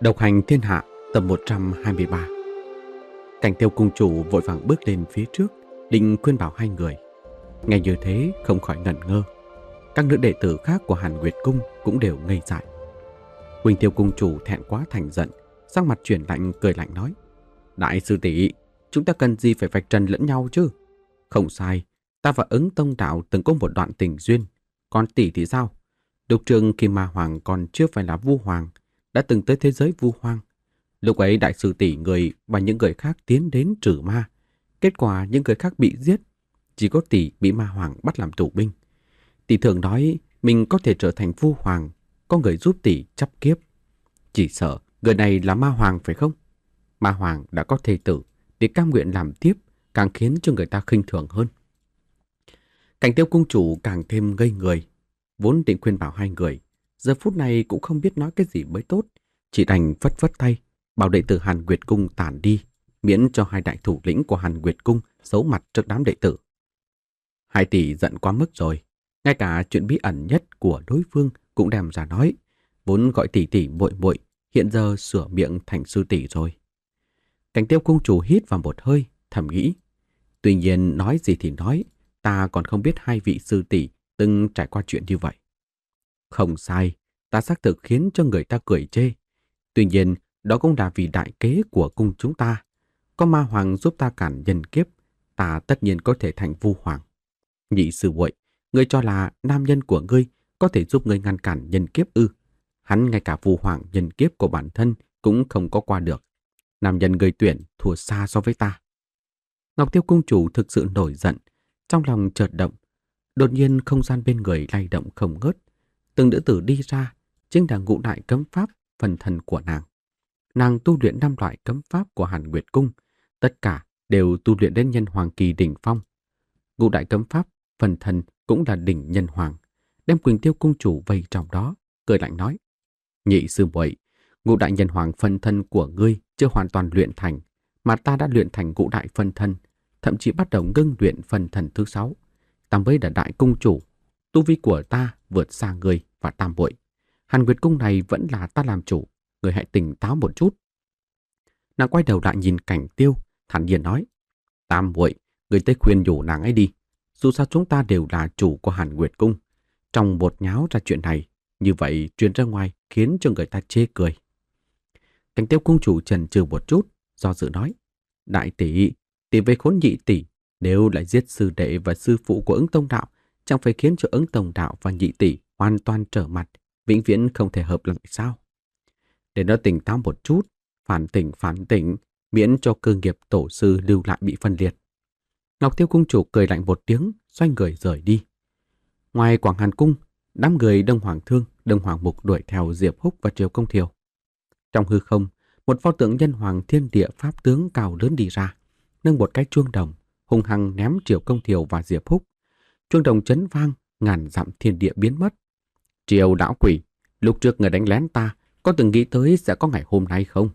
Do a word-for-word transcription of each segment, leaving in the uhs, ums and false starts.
Độc hành thiên hạ tập một trăm hai mươi ba. Cảnh Tiêu cung chủ vội vàng bước lên phía trước, định khuyên bảo hai người. Nghe như thế không khỏi ngẩn ngơ. Các nữ đệ tử khác của Hàn Nguyệt cung cũng đều ngây dại. Quỳnh Tiêu cung chủ thẹn quá thành giận, sắc mặt chuyển lạnh cười lạnh nói: Đại sư tỷ, chúng ta cần gì phải vạch trần lẫn nhau chứ? Không sai, ta và Ứng Tông đạo từng có một đoạn tình duyên. Còn tỷ thì sao? Lúc trường khi Ma Hoàng còn chưa phải là Vu Hoàng, đã từng tới thế giới Vu Hoang. Lúc ấy đại sư tỷ người và những người khác tiến đến trừ ma. Kết quả những người khác bị giết, chỉ có tỷ bị Ma Hoàng bắt làm tù binh. Tỷ thường nói mình có thể trở thành Vu Hoàng, có người giúp tỷ chấp kiếp. Chỉ sợ người này là Ma Hoàng phải không? Ma Hoàng đã có thê tử, tỷ cam nguyện làm tiếp càng khiến cho người ta khinh thường hơn. Cảnh Tiêu cung chủ càng thêm ngây người, vốn định khuyên bảo hai người, giờ phút này cũng không biết nói cái gì mới tốt, chỉ đành phất phất tay, bảo đệ tử Hàn Nguyệt cung tản đi, miễn cho hai đại thủ lĩnh của Hàn Nguyệt cung xấu mặt trước đám đệ tử. Hai tỷ giận quá mức rồi, ngay cả chuyện bí ẩn nhất của đối phương cũng đem ra nói, vốn gọi tỷ tỷ muội muội, hiện giờ sửa miệng thành sư tỷ rồi. Cảnh Tiêu cung chủ hít vào một hơi, thầm nghĩ, tuy nhiên nói gì thì nói, ta còn không biết hai vị sư tỷ từng trải qua chuyện như vậy. Không sai, ta xác thực khiến cho người ta cười chê. Tuy nhiên, đó cũng là vì đại kế của cung chúng ta. Có Ma Hoàng giúp ta cản nhân kiếp, ta tất nhiên có thể thành Vu Hoàng. Nhị sư muội, ngươi cho là nam nhân của ngươi có thể giúp ngươi ngăn cản nhân kiếp ư? Hắn ngay cả Vu Hoàng nhân kiếp của bản thân cũng không có qua được. Nam nhân ngươi tuyển thua xa so với ta. Ngọc Tiêu cung chủ thực sự nổi giận, trong lòng chợt động. Đột nhiên không gian bên người lay động không ngớt. Từng nữ tử đi ra, chính là ngũ đại cấm pháp phần thân của nàng. Nàng tu luyện năm loại cấm pháp của Hàn Nguyệt cung, tất cả đều tu luyện đến nhân hoàng kỳ đỉnh phong. Ngũ đại cấm pháp phần thân cũng là đỉnh nhân hoàng, đem Quỳnh Tiêu cung chủ vây trong đó, cười lạnh nói: Nhị sư muội, ngũ đại nhân hoàng phân thân của ngươi chưa hoàn toàn luyện thành, mà ta đã luyện thành ngũ đại phân thân, thậm chí bắt đầu ngưng luyện phân thân thứ sáu. Ta mới là đại cung chủ, tu vi của ta vượt xa ngươi và tam muội. Hàn Nguyệt cung này vẫn là ta làm chủ, người hãy tỉnh táo một chút. Nàng quay đầu lại nhìn Cảnh Tiêu, thản nhiên nói: Tam muội, người tới khuyên nhủ nàng ấy đi. Dù sao chúng ta đều là chủ của Hàn Nguyệt cung. Trong bột nháo ra chuyện này, như vậy truyền ra ngoài khiến cho người ta chê cười. Cảnh Tiêu cung chủ chần chừ một chút, do dự nói: Đại tỷ, tỷ với khốn nhị tỷ, nếu lại giết sư đệ và sư phụ của Ứng Tông đạo, chẳng phải khiến cho Ứng Tông đạo và nhị tỷ hoàn toàn trở mặt, vĩnh viễn không thể hợp lại sao? Để nó tỉnh táo một chút, phản tỉnh phản tỉnh, miễn cho cơ nghiệp tổ sư lưu lại bị phân liệt. Ngọc Tiêu cung chủ cười lạnh một tiếng, xoay người rời đi. Ngoài Quảng Hàn cung, đám người Đông Hoàng Thương, Đông Hoàng Mục đuổi theo Diệp Húc và Triều Công Thiều. Trong hư không, một pho tượng nhân hoàng thiên địa pháp tướng cao lớn đi ra, nâng một cái chuông đồng, hung hăng ném Triều Công Thiều và Diệp Húc. Chuông đồng chấn vang, ngàn dặm thiên địa biến mất. Triều lão quỷ, lúc trước người đánh lén ta, có từng nghĩ tới sẽ có ngày hôm nay không?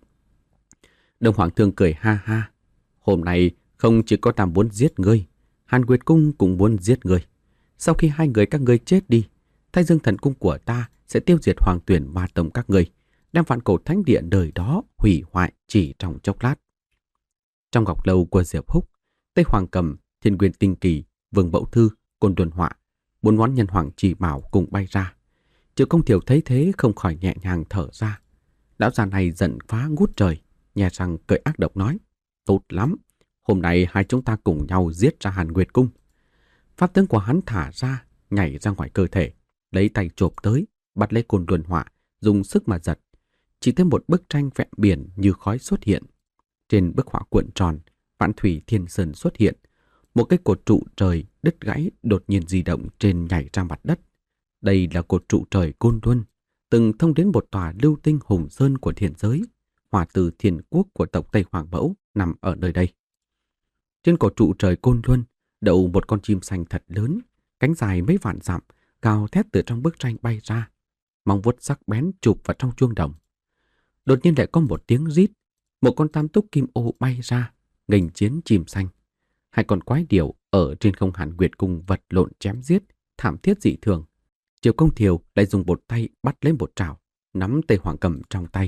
Đông Hoàng Thương cười ha ha. Hôm nay không chỉ có ta muốn giết ngươi, Hàn Nguyệt cung cũng muốn giết ngươi. Sau khi hai người các ngươi chết đi, Thái Dương thần cung của ta sẽ tiêu diệt Hoàng Tuyển Ma tông các ngươi, đem vạn cổ thánh địa đời đó hủy hoại chỉ trong chốc lát. Trong ngọc lâu của Diệp Húc, Tây Hoàng Cầm, Thiên Nguyên Tinh Kỳ, Vương Mẫu Thư, Côn Luân Họa, bốn ngón nhân hoàng chỉ bảo cùng bay ra. Triệu Công Thiều thấy thế không khỏi nhẹ nhàng thở ra. Lão già này giận phá ngút trời, nhè răng cười ác độc nói: Tốt lắm, hôm nay hai chúng ta cùng nhau giết ra Hàn Nguyệt cung. Pháp tướng của hắn thả ra, nhảy ra ngoài cơ thể, lấy tay chộp tới, bắt lấy Côn Luân Họa, dùng sức mà giật. Chỉ thấy một bức tranh vẹn biển như khói xuất hiện. Trên bức họa cuộn tròn, Vạn Thủy Thiên Sơn xuất hiện. Một cái cột trụ trời đứt gãy đột nhiên di động trên nhảy ra mặt đất. Đây là cột trụ trời Côn Luân, từng thông đến một tòa lưu tinh hùng sơn của thiên giới, hỏa từ thiên quốc của tộc Tây Hoàng Mẫu nằm ở nơi đây. Trên cột trụ trời Côn Luân đậu một con chim xanh thật lớn, cánh dài mấy vạn dặm, gào thét từ trong bức tranh bay ra, móng vuốt sắc bén chụp vào trong chuông đồng. Đột nhiên lại có một tiếng rít, một con tam túc kim ô bay ra, nghênh chiến chim xanh. Hai con quái điểu ở trên không Hàn Nguyệt cung vật lộn chém giết, thảm thiết dị thường. Triều Công Thiều lại dùng một tay bắt lấy một trảo, nắm Tây Hoàng Cầm trong tay,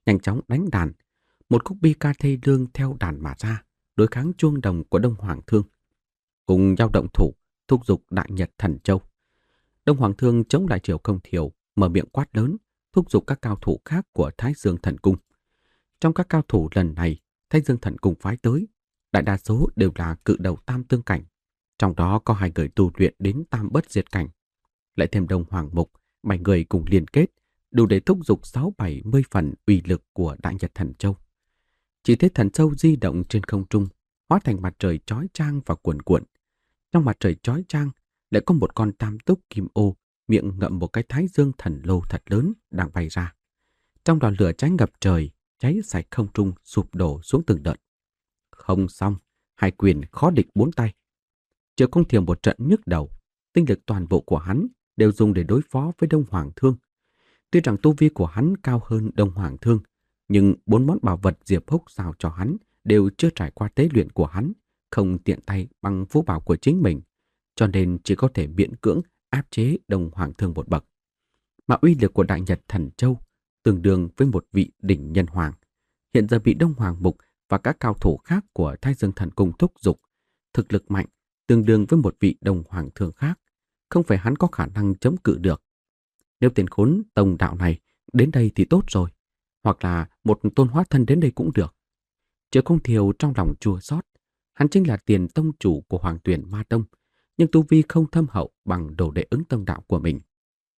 nhanh chóng đánh đàn. Một khúc bi ca thê lương theo đàn mà ra, đối kháng chuông đồng của Đông Hoàng Thương. Cùng nhau động thủ, thúc giục Đại Nhật Thần Châu. Đông Hoàng Thương chống lại Triệu Công Thiều, mở miệng quát lớn, thúc giục các cao thủ khác của Thái Dương Thần Cung. Trong các cao thủ lần này, Thái Dương Thần Cung phái tới, đại đa số đều là cự đầu tam tương cảnh, trong đó có hai người tu luyện đến tam bất diệt cảnh. Lại thêm Đông Hoàng Mục, bảy người cùng liên kết, đủ để thúc giục sáu bảy mươi phần uy lực của Đại Nhật Thần Châu. Chỉ thấy Thần Châu di động trên không trung, hóa thành mặt trời chói chang và cuồn cuộn. Trong mặt trời chói chang lại có một con tam túc kim ô, miệng ngậm một cái Thái Dương Thần Lô thật lớn đang bay ra. Trong đoàn lửa cháy ngập trời, cháy sạch không trung, sụp đổ xuống từng đợt. Không xong, hai quyền khó địch bốn tay. Triệu Công Thiều một trận nhức đầu, tinh lực toàn bộ của hắn đều dùng để đối phó với Đông Hoàng Thương. Tuy rằng tu vi của hắn cao hơn Đông Hoàng Thương, nhưng bốn món bảo vật Diệp Húc giao cho hắn đều chưa trải qua tế luyện của hắn, không tiện tay bằng vũ bảo của chính mình, cho nên chỉ có thể miễn cưỡng áp chế Đông Hoàng Thương một bậc. Mà uy lực của Đại Nhật Thần Châu tương đương với một vị đỉnh nhân hoàng, hiện giờ bị Đông Hoàng Mục và các cao thủ khác của Thái Dương Thần Cung thúc giục, thực lực mạnh tương đương với một vị Đông Hoàng Thương khác, không phải hắn có khả năng chống cự được. Nếu tên khốn tông đạo này đến đây thì tốt rồi, hoặc là một tôn hóa thân đến đây cũng được. Triệu Công Thiều trong lòng chua xót, hắn chính là tiền tông chủ của Hoàng Tuyển Ma Tông, nhưng tu vi không thâm hậu bằng đồ đệ Ứng Tông Đạo của mình.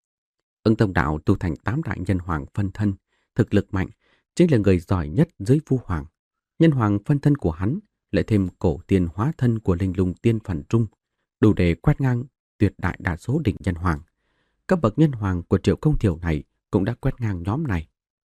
Ứng Tông Đạo tu thành tám đại nhân hoàng phân thân, thực lực mạnh, chính là người giỏi nhất dưới Vu Hoàng. Nhân hoàng phân thân của hắn lại thêm cổ tiên hóa thân của Linh Lung Tiên Phần Trung, đủ để quét ngang tuyệt đại đa số đỉnh nhân hoàng. Cấp bậc nhân hoàng của Triệu Công Thiều này cũng đã quét ngang nhóm này.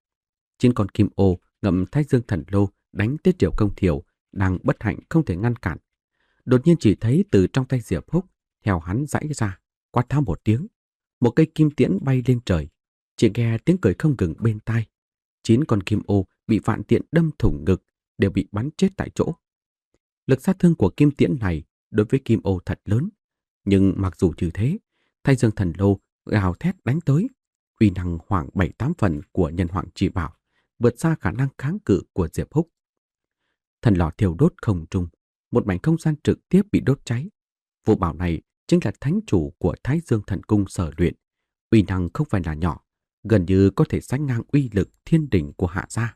Chín con kim ô ngậm Thái Dương Thần Lô đánh tới Triệu Công Thiều đang bất hạnh không thể ngăn cản. Đột nhiên chỉ thấy từ trong tay Diệp Húc theo hắn giãy ra, quát tháo một tiếng, một cây kim tiễn bay lên trời. Chỉ nghe tiếng cười không ngừng bên tai. Chín con kim ô bị vạn tiện đâm thủng ngực, đều bị bắn chết tại chỗ. Lực sát thương của kim tiễn này đối với kim ô thật lớn, nhưng mặc dù như thế, Thái Dương Thần Lô gào thét đánh tới, uy năng khoảng bảy tám phần của nhân hoàng chỉ bảo, vượt xa khả năng kháng cự của Diệp Húc. Thần lò thiêu đốt không trung, một mảnh không gian trực tiếp bị đốt cháy. Vũ bảo này chính là thánh chủ của Thái Dương Thần Cung sở luyện, uy năng không phải là nhỏ, gần như có thể sánh ngang uy lực thiên đỉnh của Hạ gia.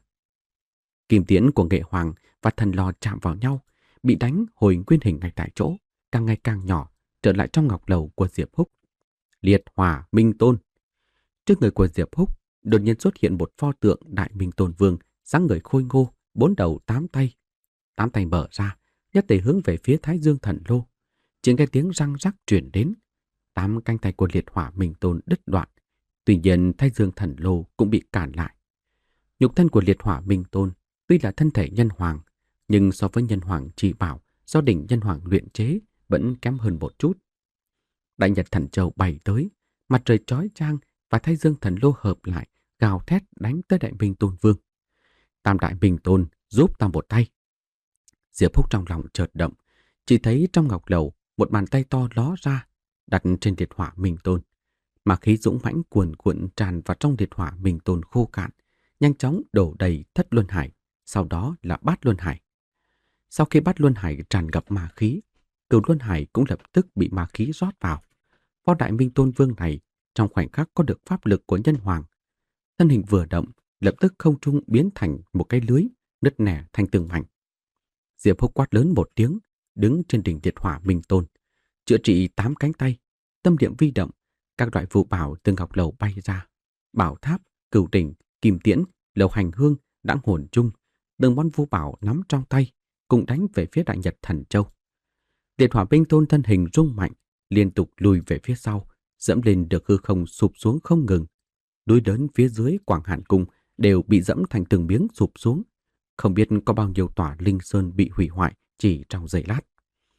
Kim tiễn của Nghệ Hoàng và thần lò chạm vào nhau, bị đánh hồi nguyên hình ngay tại chỗ, càng ngày càng nhỏ, trở lại trong ngọc lầu của Diệp Húc. Liệt Hỏa Minh Tôn. Trước người của Diệp Húc đột nhiên xuất hiện một pho tượng Đại Minh Tôn Vương, dáng người khôi ngô, bốn đầu tám tay. Tám tay mở ra, nhất tề hướng về phía Thái Dương Thần Lô. Chỉ nghe tiếng răng rắc truyền đến, tám cánh tay của Liệt Hỏa Minh Tôn đứt đoạn. Tuy nhiên Thái Dương Thần Lô cũng bị cản lại. Nhục thân của Liệt Hỏa Minh Tôn tuy là thân thể nhân hoàng, nhưng so với nhân hoàng chỉ bảo do đỉnh nhân hoàng luyện chế vẫn kém hơn một chút. Đại Nhật Thần Châu bay tới, mặt trời chói chang và Thái Dương Thần Lô hợp lại, gào thét đánh tới Đại Minh Tôn Vương. Tam Đại Minh Tôn giúp ta một tay. Diệp Húc trong lòng chợt động, chỉ thấy trong ngọc lầu một bàn tay to ló ra, đặt trên Liệt Hỏa Minh Tôn. Mà khí dũng mãnh cuồn cuộn tràn vào trong Liệt Hỏa Minh Tôn khô cạn, nhanh chóng đổ đầy Thất Luân Hải, sau đó là Bát Luân Hải. Sau khi Bát Luân Hải tràn ngập ma khí, Cửu Luân Hải cũng lập tức bị ma khí rót vào. Phó Đại Minh Tôn Vương này trong khoảnh khắc có được pháp lực của nhân hoàng. Thân hình vừa động, lập tức không trung biến thành một cái lưới, nứt nẻ thành từng mảnh. Diệp Húc quát lớn một tiếng, đứng trên đỉnh Liệt Hỏa Minh Tôn, chữa trị tám cánh tay, tâm niệm vi động, các loại vũ bảo từ ngọc lầu bay ra. Bảo tháp, cửu đỉnh, kim tiễn, lầu hành hương, đãng hồn chung, từng món vũ bảo nắm trong tay, cùng đánh về phía Đại Nhật Thần Châu. Liệt Hỏa Minh Tôn thân hình rung mạnh, liên tục lùi về phía sau, dẫm lên được hư không sụp xuống không ngừng. Núi lớn phía dưới Quảng Hàn Cung đều bị dẫm thành từng miếng sụp xuống. Không biết có bao nhiêu tòa linh sơn bị hủy hoại chỉ trong giây lát.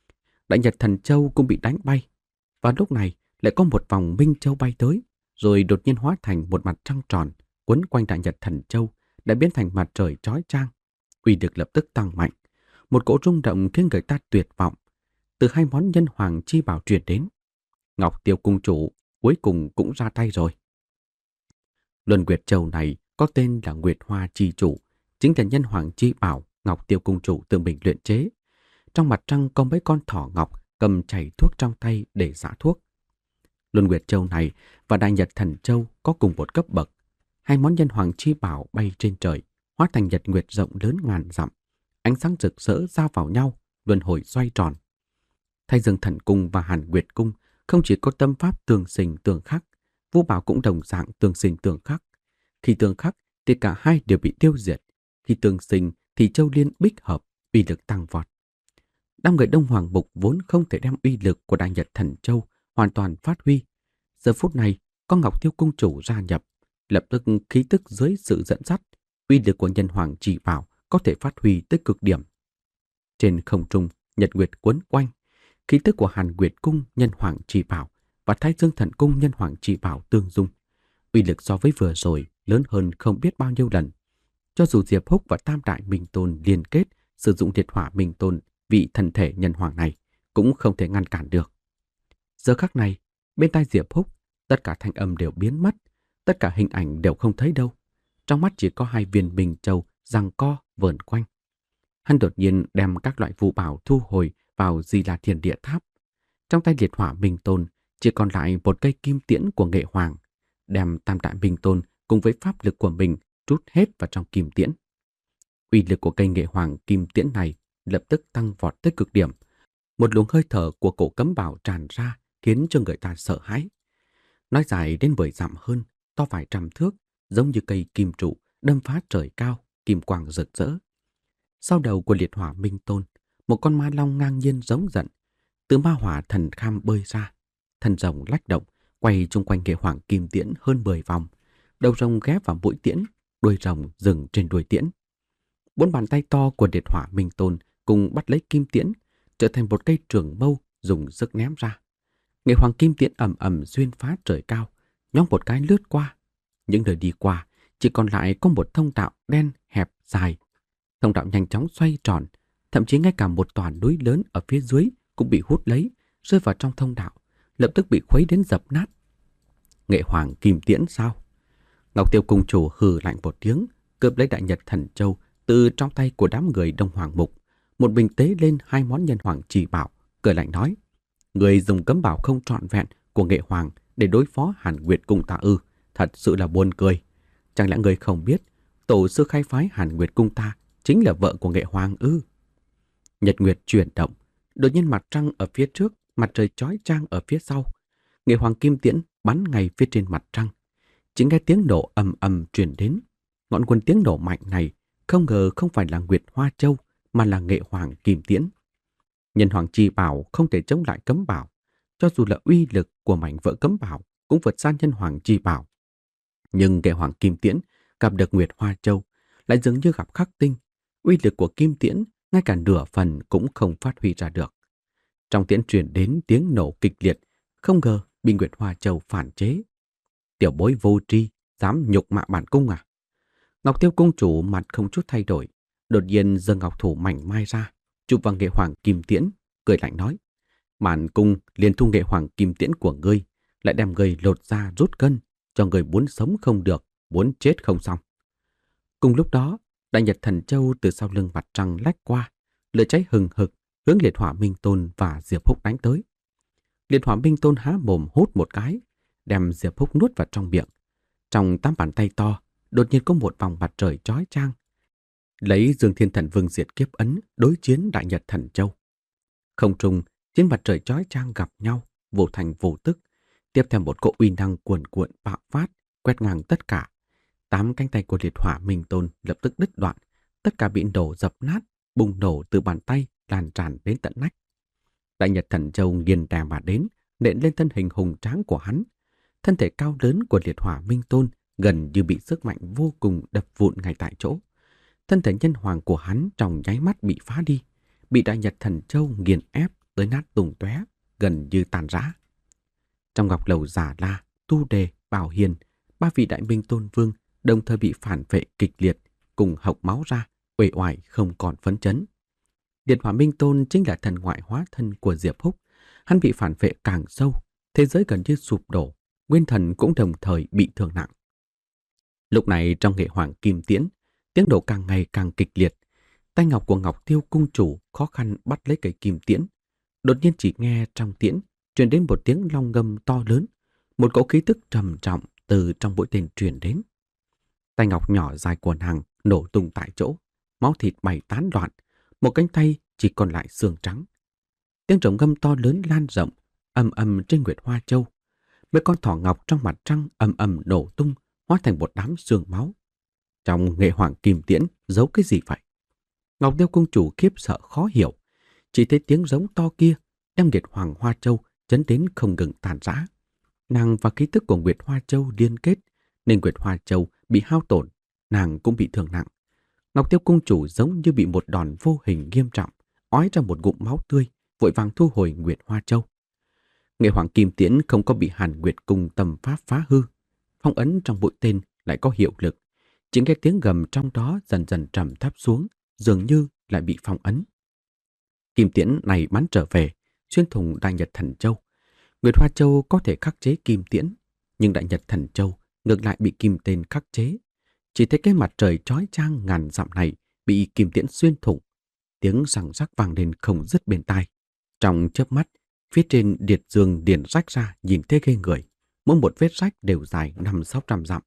Đại Nhật Thần Châu cũng bị đánh bay. Và lúc này lại có một vòng Minh Châu bay tới, rồi đột nhiên hóa thành một mặt trăng tròn, quấn quanh Đại Nhật Thần Châu, đã biến thành mặt trời chói chang. Uy lực lập tức tăng mạnh. Một cỗ rung động khiến người ta tuyệt vọng. Từ hai món nhân hoàng chi bảo truyền đến. Ngọc Tiêu Cung chủ cuối cùng cũng ra tay rồi. Luân Nguyệt Châu này có tên là Nguyệt Hoa Chi Chủ, chính là nhân hoàng chi bảo Ngọc Tiêu Cung Chủ tự mình luyện chế. Trong mặt trăng có mấy con thỏ ngọc cầm chảy thuốc trong tay để xả thuốc. Luân Nguyệt Châu này và Đại Nhật Thần Châu có cùng một cấp bậc. Hai món nhân hoàng chi bảo bay trên trời, hóa thành nhật nguyệt rộng lớn ngàn dặm. Ánh sáng rực rỡ giao vào nhau, luân hồi xoay tròn. Thái Dương Thần Cung và Hàn Nguyệt Cung không chỉ có tâm pháp tương sinh tương khắc, Vũ Bảo cũng đồng dạng tương sinh tương khắc. Khi tương khắc thì cả hai đều bị tiêu diệt. Khi tương sinh thì châu liên bích hợp, uy lực tăng vọt. Đám người Đông Hoàng Mục vốn không thể đem uy lực của Đại Nhật Thần Châu hoàn toàn phát huy. Giờ phút này, có Ngọc Tiêu Cung Chủ gia nhập, lập tức khí tức dưới sự dẫn dắt, uy lực của nhân hoàng chỉ bảo có thể phát huy tới cực điểm. Trên không trung, nhật nguyệt quấn quanh, khí tức của Hàn Nguyệt Cung nhân hoàng chỉ bảo và Thái Dương Thần Cung nhân hoàng chỉ bảo tương dung. Uy lực so với vừa rồi lớn hơn không biết bao nhiêu lần. Cho dù Diệp Húc và Tam Đại Minh Tôn liên kết sử dụng liệt hỏa Minh Tôn vị thần thể nhân hoàng này cũng không thể ngăn cản được. Giờ khắc này, bên tai Diệp Húc, tất cả thanh âm đều biến mất, tất cả hình ảnh đều không thấy đâu. Trong mắt chỉ có hai viên Minh Châu giằng co vờn quanh. Hắn đột nhiên đem các loại vũ bảo thu hồi vào Di La Thiên Địa Tháp. Trong tay liệt hỏa Minh Tôn chỉ còn lại một cây kim tiễn của Nghệ Hoàng, đem Tam Đại Minh Tôn cùng với pháp lực của mình trút hết vào trong kim tiễn. Uy lực của cây Nghệ Hoàng kim tiễn này lập tức tăng vọt tới cực điểm. Một luồng hơi thở của cổ cấm bảo tràn ra khiến cho người ta sợ hãi. Nói dài đến mười dặm hơn, to vài trăm thước, giống như cây kim trụ đâm phá trời cao, kim quang rực rỡ. Sau đầu của liệt hỏa Minh Tôn, một con ma long ngang nhiên giống giận. Từ ma hỏa thần kham bơi ra, thân rồng lách động, quay chung quanh Nghệ Hoàng kim tiễn hơn mười vòng. Đầu rồng ghé vào mũi tiễn, đuôi rồng dừng trên đuôi tiễn. Bốn bàn tay to của liệt hỏa Minh Tôn cùng bắt lấy kim tiễn, trở thành một cây trường mâu dùng sức ném ra. Nghệ Hoàng kim tiễn ầm ầm xuyên phá trời cao, nhón một cái lướt qua. Những nơi đi qua chỉ còn lại có một thông đạo đen hẹp dài. Thông đạo nhanh chóng xoay tròn, thậm chí ngay cả một tòa núi lớn ở phía dưới cũng bị hút lấy, rơi vào trong thông đạo, lập tức bị khuấy đến dập nát. Nghệ Hoàng kim tiễn sao? Ngọc Tiêu Cung Chủ hừ lạnh một tiếng, cướp lấy Đại Nhật Thần Châu từ trong tay của đám người Đông Hoàng Mục, một bình tế lên hai món nhân hoàng chỉ bảo, cười lạnh nói: người dùng cấm bảo không trọn vẹn của Nghệ Hoàng để đối phó Hàn Nguyệt Cung ta ư? Thật sự là buồn cười. Chẳng lẽ người không biết tổ sư khai phái Hàn Nguyệt Cung ta chính là vợ của Nghệ Hoàng ư? Nhật Nguyệt chuyển động, đột nhiên mặt trăng ở phía trước, mặt trời chói chang ở phía sau. Nghệ Hoàng kim tiễn bắn ngay phía trên mặt trăng. Chỉ nghe tiếng nổ ầm ầm truyền đến. Ngọn nguồn tiếng nổ mạnh này không ngờ không phải là Nguyệt Hoa Châu mà là Nghệ Hoàng kim tiễn. Nhân hoàng chi bảo không thể chống lại cấm bảo, cho dù là uy lực của mảnh vỡ cấm bảo cũng vượt xa nhân hoàng chi bảo. Nhưng Nghệ Hoàng kim tiễn gặp được Nguyệt Hoa Châu lại dường như gặp khắc tinh, uy lực của kim tiễn ngay cả nửa phần cũng không phát huy ra được. Trong tiễn truyền đến tiếng nổ kịch liệt, không ngờ bị Nguyệt Hoa Châu phản chế. Tiểu bối vô tri, dám nhục mạ bản cung à? Ngọc Tiêu Cung Chủ mặt không chút thay đổi, đột nhiên giơ ngọc thủ mảnh mai ra, chụp vào Nghệ Hoàng kim tiễn, cười lạnh nói: bản cung liền thu Nghệ Hoàng kim tiễn của ngươi, lại đem ngươi lột ra rút gân, cho ngươi muốn sống không được, muốn chết không xong. Cùng lúc đó, Đại Nhật Thần Châu từ sau lưng mặt trăng lách qua, lửa cháy hừng hực hướng liệt hỏa Minh Tôn và Diệp Húc đánh tới. Liệt hỏa Minh Tôn há mồm hút một cái, đem Diệp Húc nuốt vào trong miệng. Trong tám bàn tay to, đột nhiên có một vòng mặt trời chói chang, lấy Dương Thiên Thần Vương diệt kiếp ấn đối chiến Đại Nhật Thần Châu. Không trung, trên mặt trời chói chang gặp nhau, vô thành vô tức, tiếp theo một cỗ uy năng cuồn cuộn bạo phát, quét ngang tất cả. Tám cánh tay của liệt hỏa Minh Tôn lập tức đứt đoạn, tất cả bị nổ dập nát, bùng nổ từ bàn tay lan tràn đến tận nách. Đại Nhật Thần Châu nghiền đè mà đến, nện lên thân hình hùng tráng của hắn. Thân thể cao lớn của liệt hỏa Minh Tôn gần như bị sức mạnh vô cùng đập vụn ngay tại chỗ. Thân thể nhân hoàng của hắn trong nháy mắt bị phá đi, bị Đại Nhật Thần Châu nghiền ép tới nát tung tóe, gần như tàn rã. Trong ngọc lầu Già La, Tu Đề, Bảo Hiền, ba vị Đại Minh Tôn Vương đồng thời bị phản vệ kịch liệt, cùng hộc máu ra, uể oải không còn phấn chấn. Liệt hỏa Minh Tôn chính là thần ngoại hóa thân của Diệp Húc, hắn bị phản vệ càng sâu, thế giới gần như sụp đổ, nguyên thần cũng đồng thời bị thương nặng. Lúc này trong nghệ hoàng kim tiễn, tiếng nổ càng ngày càng kịch liệt. Tay ngọc của Ngọc Tiêu cung chủ khó khăn bắt lấy cây kim tiễn. Đột nhiên chỉ nghe trong tiễn truyền đến một tiếng long ngâm to lớn, một cỗ khí tức trầm trọng từ trong mũi tên truyền đến. Tay ngọc nhỏ dài của nàng nổ tung tại chỗ, máu thịt bay tán loạn, một cánh tay chỉ còn lại xương trắng. Tiếng rồng ngâm to lớn lan rộng, ầm ầm trên Nguyệt Hoa Châu. Mấy con thỏ ngọc trong mặt trăng ầm ầm nổ tung, hóa thành một đám xương máu. Trong nghệ hoàng kim tiễn giấu cái gì vậy? Ngọc Tiêu cung chủ khiếp sợ khó hiểu, chỉ thấy tiếng giống to kia đem Nguyệt Hoàng Hoa Châu chấn đến không ngừng tàn rã. Nàng và khí tức của Nguyệt Hoa Châu liên kết, nên Nguyệt Hoa Châu bị hao tổn, nàng cũng bị thương nặng. Ngọc Tiêu cung chủ giống như bị một đòn vô hình nghiêm trọng, ói ra một ngụm máu tươi, vội vàng thu hồi Nguyệt Hoa Châu. Nghệ hoàng kim tiễn không có bị Hàn Nguyệt cung tâm pháp phá hư, phong ấn trong mũi tên lại có hiệu lực. Chỉ nghe tiếng gầm trong đó dần dần trầm thấp xuống, dường như lại bị phong ấn. Kim tiễn này bắn trở về, xuyên thủng Đại Nhật Thần Châu. Nguyệt Hoa Châu có thể khắc chế kim tiễn, nhưng Đại Nhật Thần Châu ngược lại bị kim tên khắc chế. Chỉ thấy cái mặt trời chói chang ngàn dặm này bị kim tiễn xuyên thủng. Tiếng răng rắc vang lên không dứt bên tai. Trong chớp mắt, phía trên điệt dương điền rách ra nhìn thấy ghê người. Mỗi một vết rách đều dài năm sáu trăm dặm.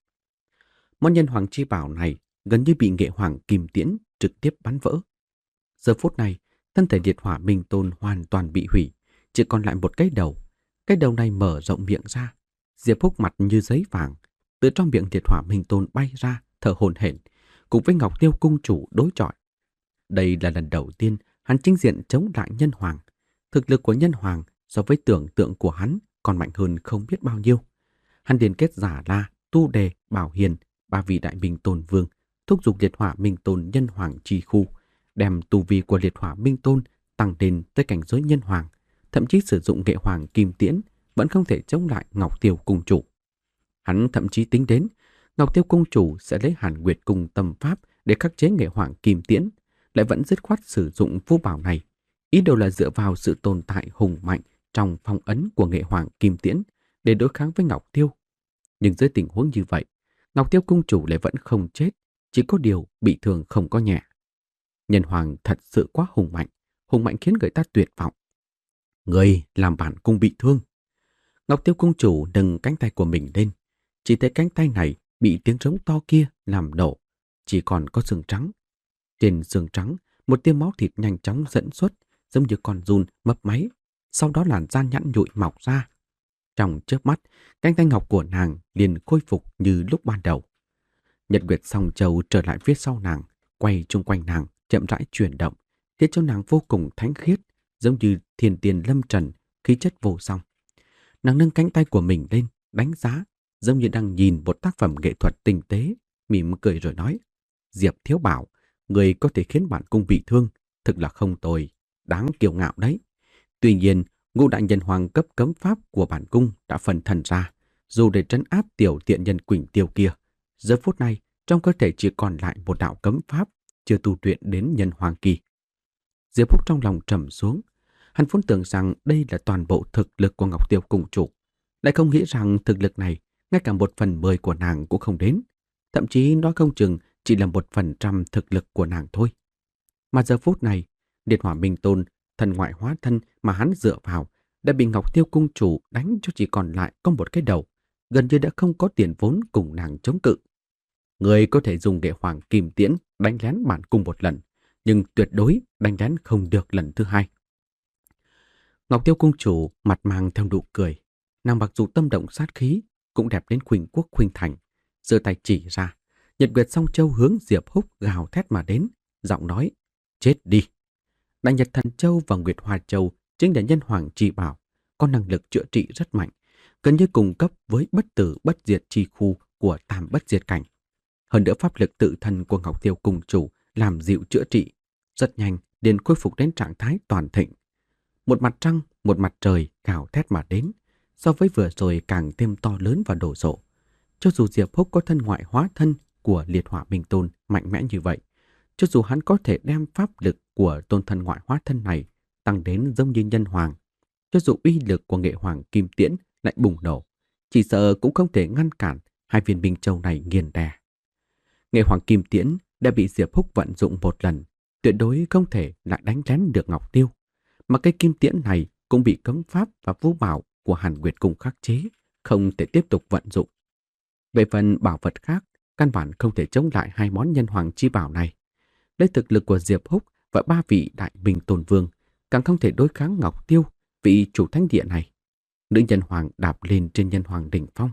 Món nhân hoàng chi bảo này gần như bị nghệ hoàng kim tiễn trực tiếp bắn vỡ. Giờ phút này, thân thể liệt hỏa minh tôn hoàn toàn bị hủy, chỉ còn lại một cái đầu. Cái đầu này mở rộng miệng ra, Diệp Húc mặt như giấy vàng, từ trong miệng liệt hỏa minh tôn bay ra, thở hổn hển, cùng với Ngọc Tiêu cung chủ đối chọi. Đây là lần đầu tiên hắn chính diện chống lại nhân hoàng. Thực lực của nhân hoàng so với tưởng tượng của hắn còn mạnh hơn không biết bao nhiêu. Hắn liên kết Giả La, Tu Đề, Bảo Hiền, ba vị đại minh tôn vương, thúc giục liệt hỏa minh tôn nhân hoàng chi khu, đem tu vi của liệt hỏa minh tôn tăng lên tới cảnh giới nhân hoàng, thậm chí sử dụng nghệ hoàng kim tiễn vẫn không thể chống lại Ngọc Tiêu cung chủ. Hắn thậm chí tính đến Ngọc Tiêu cung chủ sẽ lấy Hàn Nguyệt cung tâm pháp để khắc chế nghệ hoàng kim tiễn, lại vẫn dứt khoát sử dụng phú bảo này, ý đồ là dựa vào sự tồn tại hùng mạnh trong phong ấn của nghệ hoàng kim tiễn để đối kháng với Ngọc Tiêu. Nhưng dưới tình huống như vậy, Ngọc Tiêu cung chủ lại vẫn không chết, chỉ có điều bị thương không có nhẹ. Nhân hoàng thật sự quá hùng mạnh, hùng mạnh khiến người ta tuyệt vọng. Người làm bản cung bị thương. Ngọc Tiêu cung chủ nâng cánh tay của mình lên, chỉ thấy cánh tay này bị tiếng trống to kia làm nổ, chỉ còn có xương trắng. Trên xương trắng, một tia máu thịt nhanh chóng dẫn xuất, giống như con giun mấp máy, sau đó làn da nhẵn nhụi mọc ra. Trong chớp mắt, cánh tay ngọc của nàng liền khôi phục như lúc ban đầu. Nhật Nguyệt Song Châu trở lại phía sau nàng, quay chung quanh nàng, chậm rãi chuyển động, khiến cho nàng vô cùng thánh khiết, giống như thiên tiền lâm trần, khí chất vô song. Nàng nâng cánh tay của mình lên, đánh giá, giống như đang nhìn một tác phẩm nghệ thuật tinh tế, mỉm cười rồi nói: Diệp Thiếu Bảo, người có thể khiến bản cung bị thương, thực là không tồi, đáng kiêu ngạo đấy. Tuy nhiên, ngũ đại nhân hoàng cấp cấm pháp của bản cung đã phân thần ra, dù để trấn áp tiểu tiện nhân Quỳnh Tiêu kia. Giờ phút này, trong cơ thể chỉ còn lại một đạo cấm pháp, chưa tu luyện đến nhân hoàng kỳ. Diệp Húc trong lòng trầm xuống, hắn vốn tưởng rằng đây là toàn bộ thực lực của Ngọc Tiêu cung chủ, lại không nghĩ rằng thực lực này ngay cả một phần mười của nàng cũng không đến, thậm chí nói không chừng chỉ là một phần trăm thực lực của nàng thôi. Mà giờ phút này, liệt hỏa minh tôn, thần ngoại hóa thân mà hắn dựa vào đã bị Ngọc Tiêu cung chủ đánh cho chỉ còn lại có một cái đầu, gần như đã không có tiền vốn cùng nàng chống cự. Người có thể dùng nghệ hoàng kim tiễn đánh lén bản cung một lần, nhưng tuyệt đối đánh lén không được lần thứ hai. Ngọc Tiêu cung chủ mặt mang theo nụ cười, nàng mặc dù tâm động sát khí cũng đẹp đến khuynh quốc khuynh thành, giơ tay chỉ ra, Nhật Nguyệt Song Châu hướng Diệp Húc gào thét mà đến, giọng nói: Chết đi! Đại Nhật Thần Châu và Nguyệt Hoa Châu chính là nhân hoàng chi bảo, có năng lực chữa trị rất mạnh, gần như cùng cấp với bất tử bất diệt chi khu của tam bất diệt cảnh. Hơn nữa pháp lực tự thân của Ngọc Tiêu cung chủ làm dịu chữa trị, rất nhanh liền khôi phục đến trạng thái toàn thịnh. Một mặt trăng, một mặt trời gào thét mà đến, so với vừa rồi càng thêm to lớn và đồ sộ. Cho dù Diệp Húc có thân ngoại hóa thân của liệt hỏa minh tôn mạnh mẽ như vậy, cho dù hắn có thể đem pháp lực của tôn thân ngoại hóa thân này tăng đến giống như nhân hoàng, cho dù uy lực của nghệ hoàng kim tiễn lại bùng nổ, chỉ sợ cũng không thể ngăn cản hai viên minh châu này nghiền đè. Nghệ Hoàng Kim Tiễn đã bị Diệp Húc vận dụng một lần, tuyệt đối không thể lại đánh lén được Ngọc Tiêu. Mà cây kim tiễn này cũng bị cấm pháp và vũ bảo của Hàn Nguyệt Cung khắc chế, không thể tiếp tục vận dụng. Về phần bảo vật khác, căn bản không thể chống lại hai món nhân hoàng chi bảo này. Lấy thực lực của Diệp Húc và ba vị đại bình tôn vương, càng không thể đối kháng Ngọc Tiêu, vị chủ thánh địa này. Nữ nhân hoàng đạp lên trên nhân hoàng đỉnh phong.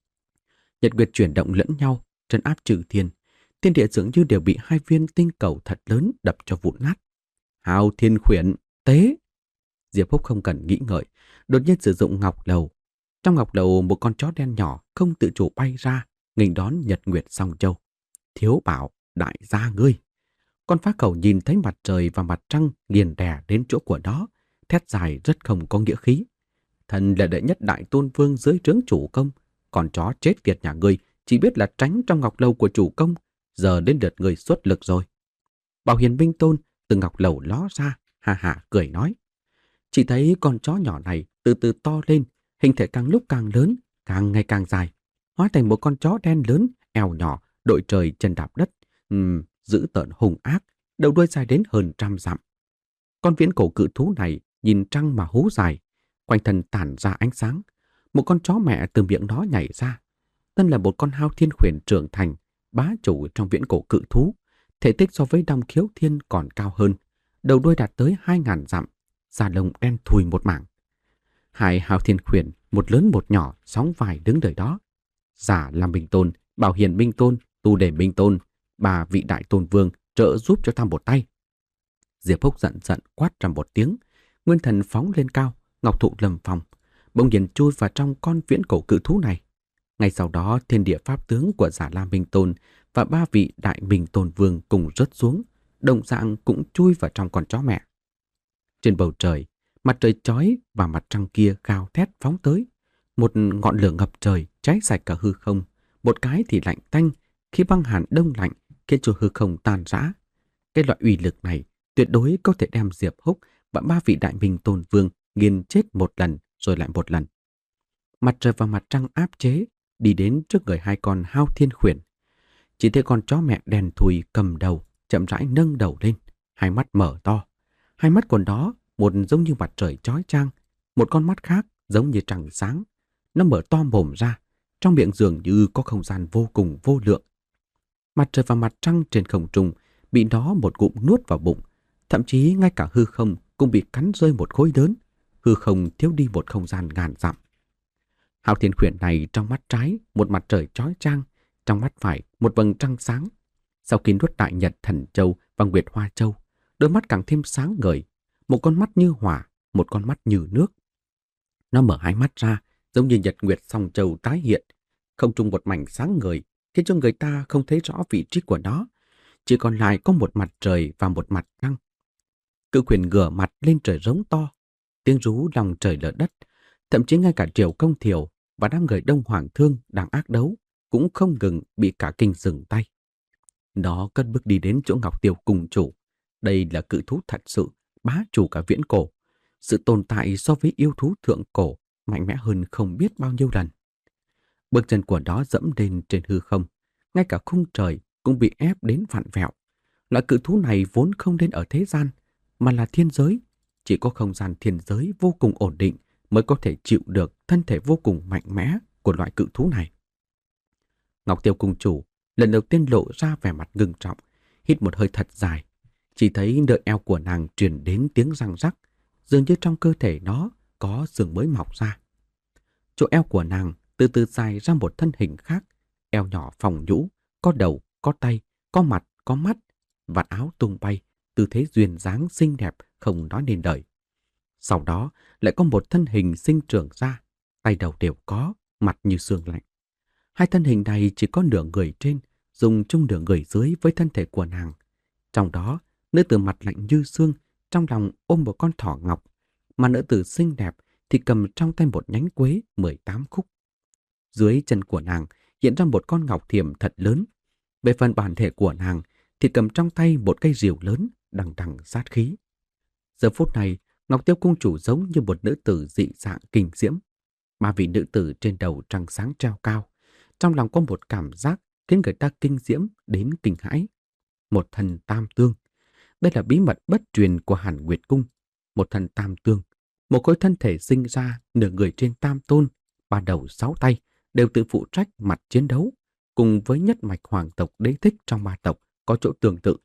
Nhật nguyệt chuyển động lẫn nhau, trấn áp trừ thiên. Thiên địa dường như đều bị hai viên tinh cầu thật lớn đập cho vụn nát. Hào Thiên Khuyển, tế! Diệp Húc không cần nghĩ ngợi, đột nhiên sử dụng ngọc lầu. Trong ngọc lầu, một con chó đen nhỏ không tự chủ bay ra, nghênh đón Nhật Nguyệt Song Châu. Thiếu bảo, đại gia ngươi! Con phá cầu nhìn thấy mặt trời và mặt trăng liền đè đến chỗ của nó, thét dài rất không có nghĩa khí. Thần là đệ nhất đại tôn vương dưới trướng chủ công, con chó chết tiệt nhà ngươi chỉ biết là tránh trong ngọc lầu của chủ công, giờ đến lượt ngươi xuất lực rồi. Bảo Hiền Minh Tôn từ ngọc lầu ló ra, ha ha cười nói. Chỉ thấy con chó nhỏ này từ từ to lên, hình thể càng lúc càng lớn, càng ngày càng dài, hóa thành một con chó đen lớn, eo nhỏ, đội trời chân đạp đất, uhm, dữ tợn hung ác, đầu đuôi dài đến hơn trăm dặm. Con viễn cổ cự thú này nhìn trăng mà hú dài, quanh thân tản ra ánh sáng. Một con chó mẹ từ miệng nó nhảy ra. Tân là một con hao thiên khuyển trưởng thành, bá chủ trong viễn cổ cự thú, thể tích so với Đông Khiếu Thiên còn cao hơn, đầu đuôi đạt tới hai ngàn dặm, da lông đen thùi một mảng. Hai hao thiên khuyển, một lớn một nhỏ, sóng vai đứng đời đó. Giả Lam Minh Tôn, Bảo Hiền Minh Tôn, Tu Đề Minh Tôn, ba vị đại tôn vương trợ giúp cho ta một tay. Diệp Húc giận giận quát ra một tiếng, nguyên thần phóng lên cao, ngọc thụ lâm phong, bỗng nhiên chui vào trong con viễn cổ cự thú này. Ngay sau đó, thiên địa pháp tướng của Giả Lam Minh Tôn và ba vị đại minh tôn vương cùng rớt xuống, đồng dạng cũng chui vào trong con chó mẹ. Trên bầu trời, mặt trời chói và mặt trăng kia gào thét phóng tới, một ngọn lửa ngập trời cháy sạch cả hư không, một cái thì lạnh tanh, khi băng hàn đông lạnh khiến cho hư không tan rã. Cái loại uy lực này tuyệt đối có thể đem Diệp Húc và ba vị đại minh tôn vương nghiền chết một lần rồi lại một lần. Mặt trời và mặt trăng áp chế, đi đến trước người hai con hao thiên khuyển. Chỉ thấy con chó mẹ đen thùi cầm đầu, chậm rãi nâng đầu lên, hai mắt mở to. Hai mắt của nó, một giống như mặt trời chói chang, một con mắt khác giống như trăng sáng. Nó mở to mồm ra, trong miệng dường như có không gian vô cùng vô lượng. Mặt trời và mặt trăng trên không trung bị nó một ngụm nuốt vào bụng, thậm chí ngay cả hư không cũng bị cắn rơi một khối lớn, hư không thiếu đi một không gian ngàn dặm. Hao Thiên Khuyển này trong mắt trái một mặt trời chói chang, trong mắt phải một vầng trăng sáng. Sau khi nuốt đại nhật thần châu và nguyệt hoa châu, đôi mắt càng thêm sáng ngời, một con mắt như hỏa, một con mắt như nước. Nó mở hai mắt ra, giống như nhật nguyệt song châu tái hiện, không trung một mảnh sáng ngời, khiến cho người ta không thấy rõ vị trí của nó, chỉ còn lại có một mặt trời và một mặt trăng. Cự khuyển ngửa mặt lên trời rống to, tiếng rú lòng trời lở đất, thậm chí ngay cả Triều Công Thiều và đám người Đông Hoàng Thương đang ác đấu cũng không ngừng bị cả kinh dừng tay. Nó cất bước đi đến chỗ Ngọc Tiêu cùng chủ. Đây là cự thú thật sự, bá chủ cả viễn cổ. Sự tồn tại so với yêu thú thượng cổ mạnh mẽ hơn không biết bao nhiêu lần. Bước chân của nó dẫm lên trên hư không, ngay cả khung trời cũng bị ép đến vặn vẹo. Loại cự thú này vốn không nên ở thế gian, mà là thiên giới. Chỉ có không gian thiên giới vô cùng ổn định mới có thể chịu được thân thể vô cùng mạnh mẽ của loại cự thú này. Ngọc Tiêu cung chủ lần đầu tiên lộ ra vẻ mặt ngưng trọng, hít một hơi thật dài. Chỉ thấy nơi eo của nàng truyền đến tiếng răng rắc, dường như trong cơ thể nó có xương mới mọc ra. Chỗ eo của nàng từ từ dài ra một thân hình khác, eo nhỏ phồng nhũ, có đầu, có tay, có mặt, có mắt, vạt áo tung bay, tư thế duyên dáng xinh đẹp không nói nên lời. Sau đó lại có một thân hình sinh trưởng ra, tay đầu đều có, mặt như xương lạnh. Hai thân hình này chỉ có nửa người trên, dùng chung nửa người dưới với thân thể của nàng. Trong đó, nữ tử mặt lạnh như xương, trong lòng ôm một con thỏ ngọc, mà nữ tử xinh đẹp thì cầm trong tay một nhánh quế mười tám khúc. Dưới chân của nàng hiện ra một con ngọc thiềm thật lớn. Về phần bản thể của nàng thì cầm trong tay một cây rìu lớn, đằng đằng sát khí. Giờ phút này, Ngọc Tiêu cung chủ giống như một nữ tử dị dạng kinh diễm. Ba vị nữ tử trên đầu trăng sáng treo cao, trong lòng có một cảm giác khiến người ta kinh diễm đến kinh hãi. Một thần tam tương. Đây là bí mật bất truyền của Hàn Nguyệt Cung. Một thần tam tương, một khối thân thể sinh ra nửa người trên tam tôn, ba đầu sáu tay, đều tự phụ trách mặt chiến đấu, cùng với nhất mạch hoàng tộc Đế Thích trong ba tộc có chỗ tương tự.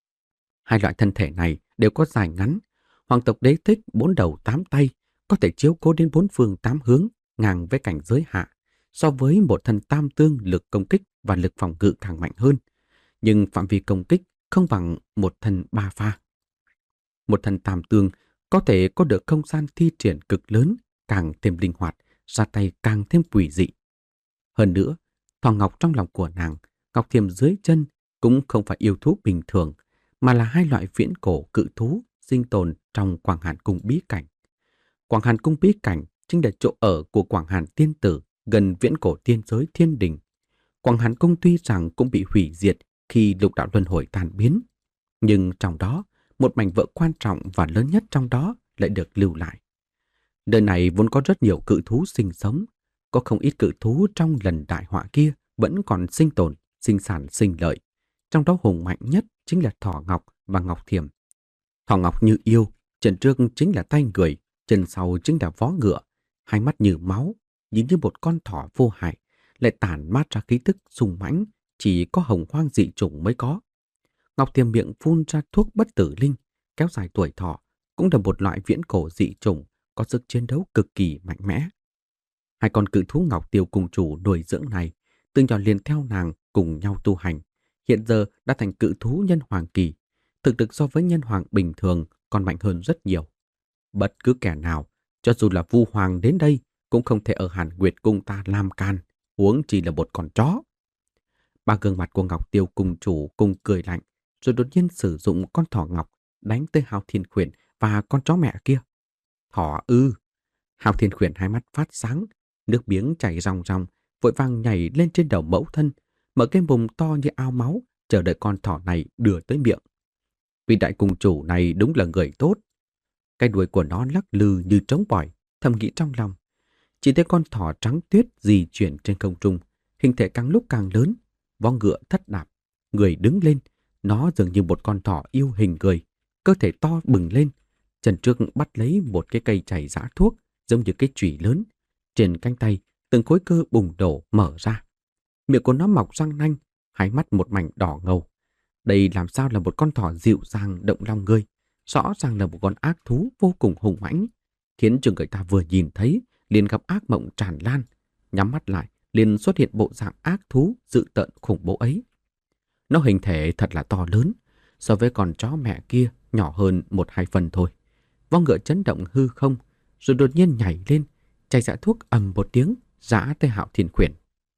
Hai loại thân thể này đều có dài ngắn. Hoàng tộc Đế Thích bốn đầu tám tay, có thể chiếu cố đến bốn phương tám hướng, ngang với cảnh giới hạ, so với một thần tam tương lực công kích và lực phòng ngự càng mạnh hơn, nhưng phạm vi công kích không bằng một thần ba pha. Một thần tam tương có thể có được không gian thi triển cực lớn, càng thêm linh hoạt, ra tay càng thêm quỷ dị. Hơn nữa, thỏ ngọc trong lòng của nàng, ngọc thiềm dưới chân cũng không phải yêu thú bình thường, mà là hai loại viễn cổ cự thú sinh tồn trong Quảng Hàn Cung bí cảnh. Quảng Hàn Cung bí cảnh chính là chỗ ở của Quảng Hàn Tiên Tử, gần viễn cổ tiên giới thiên đình. Quảng Hàn Cung tuy rằng cũng bị hủy diệt khi lục đạo luân hồi tan biến, nhưng trong đó, một mảnh vỡ quan trọng và lớn nhất trong đó lại được lưu lại. Nơi này vốn có rất nhiều cự thú sinh sống, có không ít cự thú trong lần đại họa kia vẫn còn sinh tồn, sinh sản sinh lợi. Trong đó hùng mạnh nhất chính là thỏ ngọc và ngọc thiềm. Thỏ ngọc như yêu, chân trước chính là tay người, chân sau chính là vó ngựa, hai mắt như máu, nhìn như một con thỏ vô hại, lại tản mát ra khí tức sùng mãnh, chỉ có hồng hoang dị chủng mới có. Ngọc thiềm miệng phun ra thuốc bất tử linh, kéo dài tuổi thọ, cũng là một loại viễn cổ dị chủng có sức chiến đấu cực kỳ mạnh mẽ. Hai con cự thú Ngọc Tiêu cùng chủ nuôi dưỡng này, từ nhỏ liền theo nàng cùng nhau tu hành, hiện giờ đã thành cự thú nhân hoàng kỳ, thực lực so với nhân hoàng bình thường còn mạnh hơn rất nhiều. Bất cứ kẻ nào, cho dù là Vu Hoàng đến đây, cũng không thể ở Hàn Nguyệt Cung ta làm can, huống chỉ là một con chó. Ba gương mặt của Ngọc Tiêu cùng chủ cùng cười lạnh, rồi đột nhiên sử dụng con thỏ ngọc đánh tới Hạo Thiên Khuyển và con chó mẹ kia. Thỏ ư? Hạo Thiên Khuyển hai mắt phát sáng, nước miếng chảy ròng ròng, vội vàng nhảy lên trên đầu mẫu thân, mở cái mồm to như ao máu, chờ đợi con thỏ này đưa tới miệng. Vị đại cung chủ này đúng là người tốt. Cái đuôi của nó lắc lư như trống bỏi, thầm nghĩ trong lòng. Chỉ thấy con thỏ trắng tuyết di chuyển trên không trung, hình thể càng lúc càng lớn, vó ngựa thất đạp, người đứng lên, nó dường như một con thỏ yêu hình người, cơ thể to bừng lên, chân trước bắt lấy một cái cây chảy rã thuốc, giống như cái chùy lớn. Trên cánh tay, từng khối cơ bùng đổ mở ra. Miệng của nó mọc răng nanh, hai mắt một mảnh đỏ ngầu. Đây làm sao là một con thỏ dịu dàng động lòng người, rõ ràng là một con ác thú vô cùng hùng mãnh, khiến cho người ta vừa nhìn thấy liền gặp ác mộng tràn lan, nhắm mắt lại liền xuất hiện bộ dạng ác thú dữ tợn khủng bố ấy. Nó hình thể thật là to lớn, so với con chó mẹ kia nhỏ hơn một hai phần thôi. Vó ngựa chấn động hư không, rồi đột nhiên nhảy lên, chảy rã thuốc ầm một tiếng, giã tới Hạo Thiên Khuyển.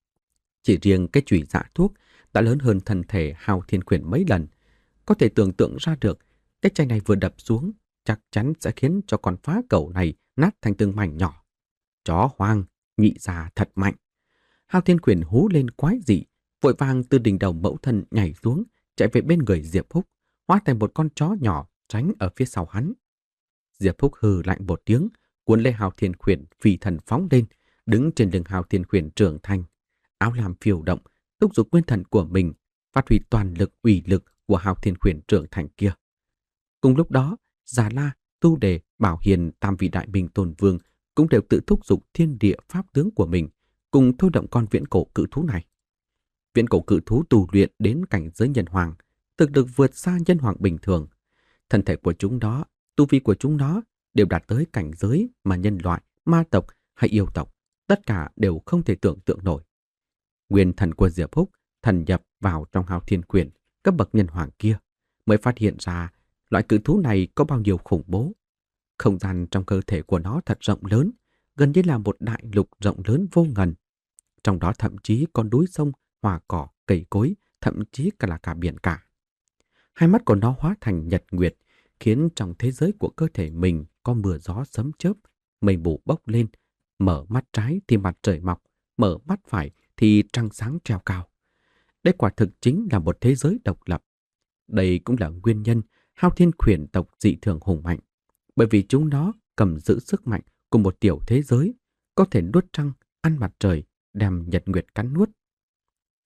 Chỉ riêng cái chùy giã thuốc đã lớn hơn thân thể Hạo Thiên Khuyển mấy lần. Có thể tưởng tượng ra được, cái chai này vừa đập xuống, chắc chắn sẽ khiến cho con phá cẩu này nát thành từng mảnh nhỏ. Chó hoang, nhị già thật mạnh. Hạo Thiên Khuyển hú lên quái dị, vội vàng từ đỉnh đầu mẫu thân nhảy xuống, chạy về bên người Diệp Húc, hóa thành một con chó nhỏ tránh ở phía sau hắn. Diệp Húc hừ lạnh một tiếng, cuốn lấy Hạo Thiên Khuyển phi thần phóng lên, đứng trên lưng Hạo Thiên Khuyển trưởng thành, áo lam phiêu động, thúc giục nguyên thần của mình, phát huy toàn lực uy lực của Hạo Thiên Khuyển trưởng thành kia. Cùng lúc đó, Già La, Tu Đề, Bảo Hiền, tam vị đại minh tôn vương cũng đều tự thúc giục thiên địa pháp tướng của mình, cùng thôi động con viễn cổ cự thú này. Viễn cổ cự thú tu luyện đến cảnh giới nhân hoàng, thực lực vượt xa nhân hoàng bình thường. Thân thể của chúng đó, tu vi của chúng nó đều đạt tới cảnh giới mà nhân loại, ma tộc hay yêu tộc, tất cả đều không thể tưởng tượng nổi. Nguyên thần của Diệp Húc thần nhập vào trong Hạo Thiên Khuyển, cấp bậc nhân hoàng kia, mới phát hiện ra loại cự thú này có bao nhiêu khủng bố. Không gian trong cơ thể của nó thật rộng lớn, gần như là một đại lục rộng lớn vô ngần. Trong đó thậm chí có núi sông, hoa cỏ, cây cối, thậm chí cả là cả biển cả. Hai mắt của nó hóa thành nhật nguyệt, khiến trong thế giới của cơ thể mình có mưa gió sấm chớp, mây mù bốc lên, mở mắt trái thì mặt trời mọc, mở mắt phải thì trăng sáng treo cao. Đây quả thực chính là một thế giới độc lập. Đây cũng là nguyên nhân Hạo Thiên Khuyển tộc dị thường hùng mạnh, bởi vì chúng nó cầm giữ sức mạnh của một tiểu thế giới, có thể nuốt trăng, ăn mặt trời, đem nhật nguyệt cắn nuốt.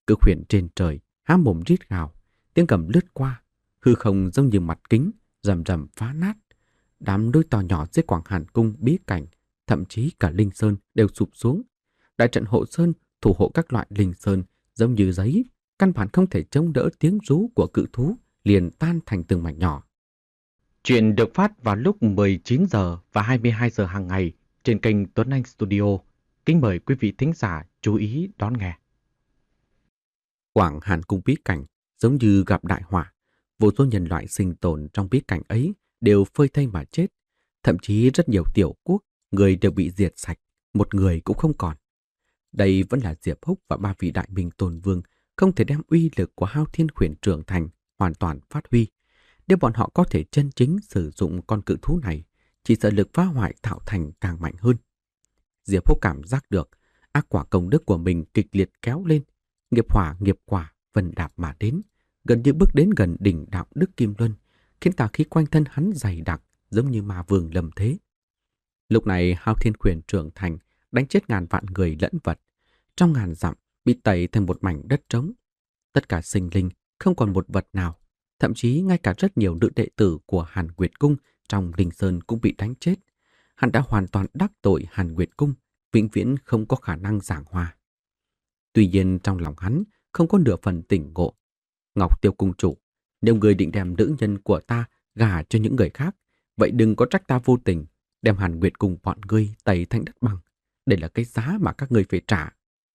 Cự khuyển trên trời há mồm rít gào, tiếng gầm lướt qua, hư không giống như mặt kính rầm rầm phá nát. Đám đôi to nhỏ dưới quảng hàn cung bí cảnh, thậm chí cả linh sơn đều sụp xuống. Đại trận hộ sơn thủ hộ các loại linh sơn giống như giấy, căn bản không thể chống đỡ tiếng rú của cự thú, liền tan thành từng mảnh nhỏ. Chuyện được phát vào lúc mười chín giờ và hai mươi hai giờ hàng ngày trên kênh Tuấn Anh Studio. Kính mời quý vị thính giả chú ý đón nghe. Quảng Hàn Cung bí cảnh giống như gặp đại họa, vô số nhân loại sinh tồn trong bí cảnh ấy đều phơi thây mà chết. Thậm chí rất nhiều tiểu quốc, người đều bị diệt sạch, một người cũng không còn. Đây vẫn là Diệp Húc và ba vị đại minh tôn vương không thể đem uy lực của Hao Thiên Khuyển trưởng thành hoàn toàn phát huy. Nếu bọn họ có thể chân chính sử dụng con cự thú này, chỉ sợ lực phá hoại tạo thành càng mạnh hơn. Diệp Húc cảm giác được ác quả công đức của mình kịch liệt kéo lên, nghiệp hỏa nghiệp quả vần đạp mà đến, gần như bước đến gần đỉnh đạo đức Kim Luân, khiến tà khí quanh thân hắn dày đặc giống như ma vương lâm thế. Lúc này Hao Thiên Khuyển trưởng thành, đánh chết ngàn vạn người lẫn vật, trong ngàn dặm bị tẩy thành một mảnh đất trống. Tất cả sinh linh không còn một vật nào, thậm chí ngay cả rất nhiều nữ đệ tử của Hàn Nguyệt Cung trong Linh Sơn cũng bị đánh chết. Hắn đã hoàn toàn đắc tội Hàn Nguyệt Cung, vĩnh viễn không có khả năng giảng hòa. Tuy nhiên trong lòng hắn không có nửa phần tỉnh ngộ. Ngọc Tiêu Cung chủ, nếu người định đem nữ nhân của ta gả cho những người khác, vậy đừng có trách ta vô tình, đem Hàn Nguyệt Cung bọn ngươi tẩy thành đất bằng. Đây là cái giá mà các ngươi phải trả.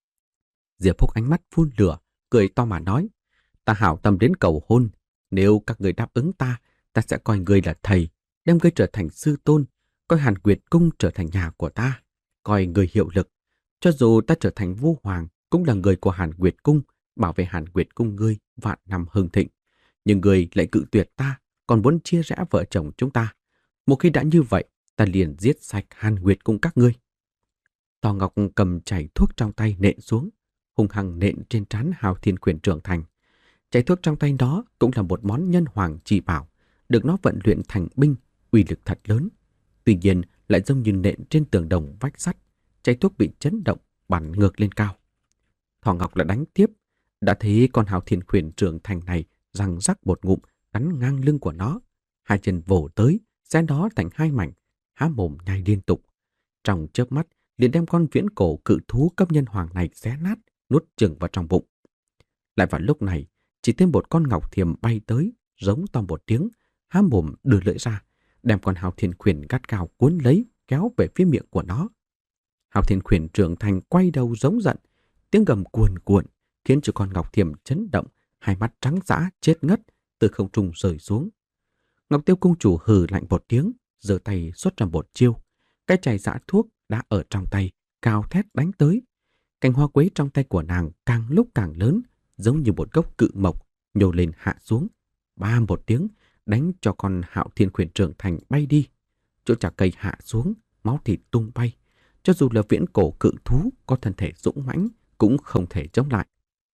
Diệp Húc ánh mắt phun lửa, cười to mà nói, ta hảo tâm đến cầu hôn, nếu các người đáp ứng ta, ta sẽ coi ngươi là thầy, đem ngươi trở thành sư tôn, coi Hàn Nguyệt Cung trở thành nhà của ta, coi người hiệu lực. Cho dù ta trở thành vua hoàng, cũng là người của Hàn Nguyệt Cung, bảo vệ Hàn Nguyệt Cung ngươi vạn năm hưng thịnh. Nhưng ngươi lại cự tuyệt ta, còn muốn chia rẽ vợ chồng chúng ta. Một khi đã như vậy, ta liền giết sạch Hàn Nguyệt Cung các ngươi. Tò Ngọc cầm chảy thuốc trong tay nện xuống, hung hăng nện trên trán Hao Thiên Khuyển trưởng thành. Chảy thuốc trong tay đó cũng là một món nhân hoàng chỉ bảo, được nó vận luyện thành binh, uy lực thật lớn. Tuy nhiên lại giống như nện trên tường đồng vách sắt, chảy thuốc bị chấn động, bắn ngược lên cao. Thỏ Ngọc lại đánh tiếp, đã thấy con Hao Thiên Khuyển trưởng thành này răng rắc một ngụm cắn ngang lưng của nó, hai chân vồ tới, xé nó thành hai mảnh, há mồm nhai liên tục. Trong chớp mắt liền đem con viễn cổ cự thú cấp nhân hoàng này xé nát, nuốt chửng vào trong bụng. Lại vào lúc này, chỉ thêm một con ngọc thiềm bay tới, giống to một tiếng, há mồm đưa lưỡi ra, đem con Hao Thiên Khuyển gắt gao cuốn lấy, kéo về phía miệng của nó. Hao Thiên Khuyển trưởng thành quay đầu giống giận, tiếng gầm cuồn cuộn khiến cho con ngọc thiềm chấn động, hai mắt trắng dã chết ngất từ không trung rơi xuống. Ngọc Tiêu Cung chủ hừ lạnh một tiếng, giơ tay xuất ra một chiêu, cái chày giã thuốc đã ở trong tay, cao thét đánh tới. Cành hoa quế trong tay của nàng càng lúc càng lớn, giống như một gốc cự mộc nhô lên hạ xuống, ba một tiếng đánh cho con Hạo Thiên Khuyển trưởng thành bay đi. Chỗ chả cây hạ xuống, máu thịt tung bay. Cho dù là viễn cổ cự thú có thân thể dũng mãnh cũng không thể chống lại.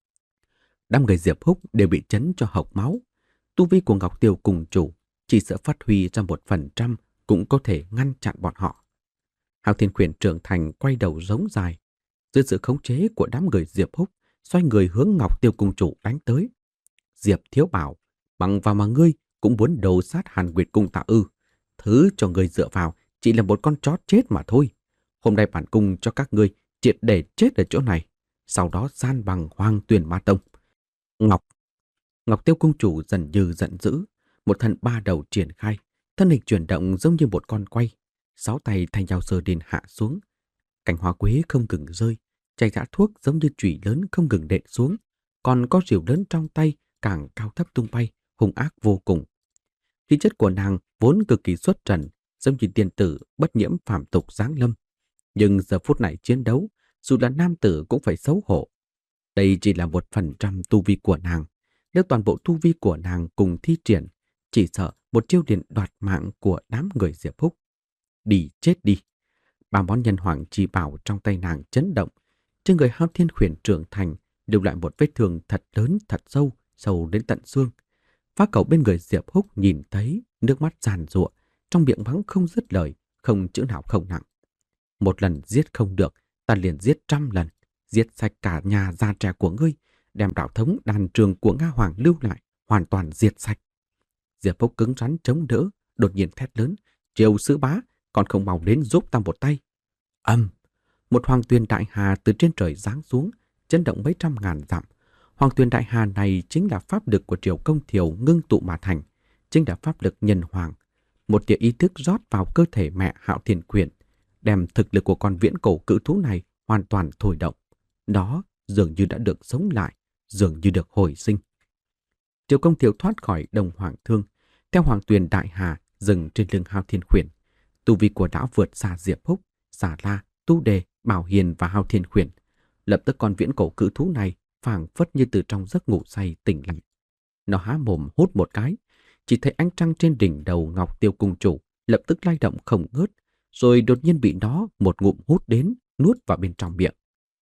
Đám người Diệp Húc đều bị chấn cho hộc máu. Tu vi của Ngọc Tiêu Cung chủ chỉ sợ phát huy ra một phần trăm cũng có thể ngăn chặn bọn họ. Hạo Thiên Khuyển trưởng thành quay đầu giống dài, dưới sự khống chế của đám người Diệp Húc, xoay người hướng Ngọc Tiêu Cung chủ đánh tới. Diệp Thiếu Bảo, bằng vào mà ngươi cũng muốn đầu sát Hàn Nguyệt Cung ta ư? Thứ cho ngươi dựa vào chỉ là một con chó chết mà thôi. Hôm nay bản cung cho các ngươi triệt để chết ở chỗ này, sau đó san bằng Hoang Tuyền Ma Tông. Ngọc Ngọc Tiêu Cung chủ dần như giận dữ, một thân ba đầu triển khai, thân hình chuyển động giống như một con quay, sáu tay thay nhau sờ đến hạ xuống. Cành hoa quế không ngừng rơi, chày giã thuốc giống như chùy lớn không ngừng đệm xuống, còn có rìu lớn trong tay càng cao thấp tung bay, hung ác vô cùng. Khí chất của nàng vốn cực kỳ xuất trần, giống như tiên tử bất nhiễm phàm tục giáng lâm. Nhưng giờ phút này chiến đấu, dù là nam tử cũng phải xấu hổ. Đây chỉ là một phần trăm tu vi của nàng. Nếu toàn bộ tu vi của nàng cùng thi triển, chỉ sợ một chiêu điện đoạt mạng của đám người Diệp Húc. Đi chết đi. Ba món nhân hoàng chi bảo trong tay nàng chấn động. Trên người Hao Thiên Khuyển trưởng thành lưu lại một vết thương thật lớn thật sâu, sâu đến tận xương. Phá Cẩu bên người Diệp Húc nhìn thấy, nước mắt giàn giụa, trong miệng mắng không dứt lời, không chữ nào không nặng. Một lần giết không được, ta liền giết trăm lần, giết sạch cả nhà già trẻ của ngươi, đem đạo thống đàn trường của Nga Hoàng lưu lại hoàn toàn diệt sạch. Diệp Phúc cứng rắn chống đỡ, đột nhiên thét lớn: Triều Sư Bá, còn không mau đến giúp ta một tay. Âm, một hoàng tuyền đại hà từ trên trời giáng xuống, chấn động mấy trăm ngàn dặm. Hoàng tuyền đại hà này chính là pháp lực của Triều Công Thiều ngưng tụ mà thành, chính là pháp lực nhân hoàng. Một tia ý thức rót vào cơ thể mẹ Hạo Thiên Quyển, đem thực lực của con viễn cổ cự thú này hoàn toàn thôi động. Nó dường như đã được sống lại, dường như được hồi sinh. Triều Công Thiều thoát khỏi Đông Hoàng Thương, theo hoàng tuyền đại hà dừng trên lưng Hạo Thiên Quyển. Tu vi của đã vượt xa Diệp Húc, Xà La, Tu Đề, Bảo Hiền và Hạo Thiên Quyển. Lập tức con viễn cổ cự thú này phảng phất như từ trong giấc ngủ say tỉnh lại. Nó há mồm hút một cái, chỉ thấy ánh trăng trên đỉnh đầu Ngọc Tiêu Cung Chủ lập tức lay động không ngớt, rồi đột nhiên bị nó một ngụm hút đến, nuốt vào bên trong miệng.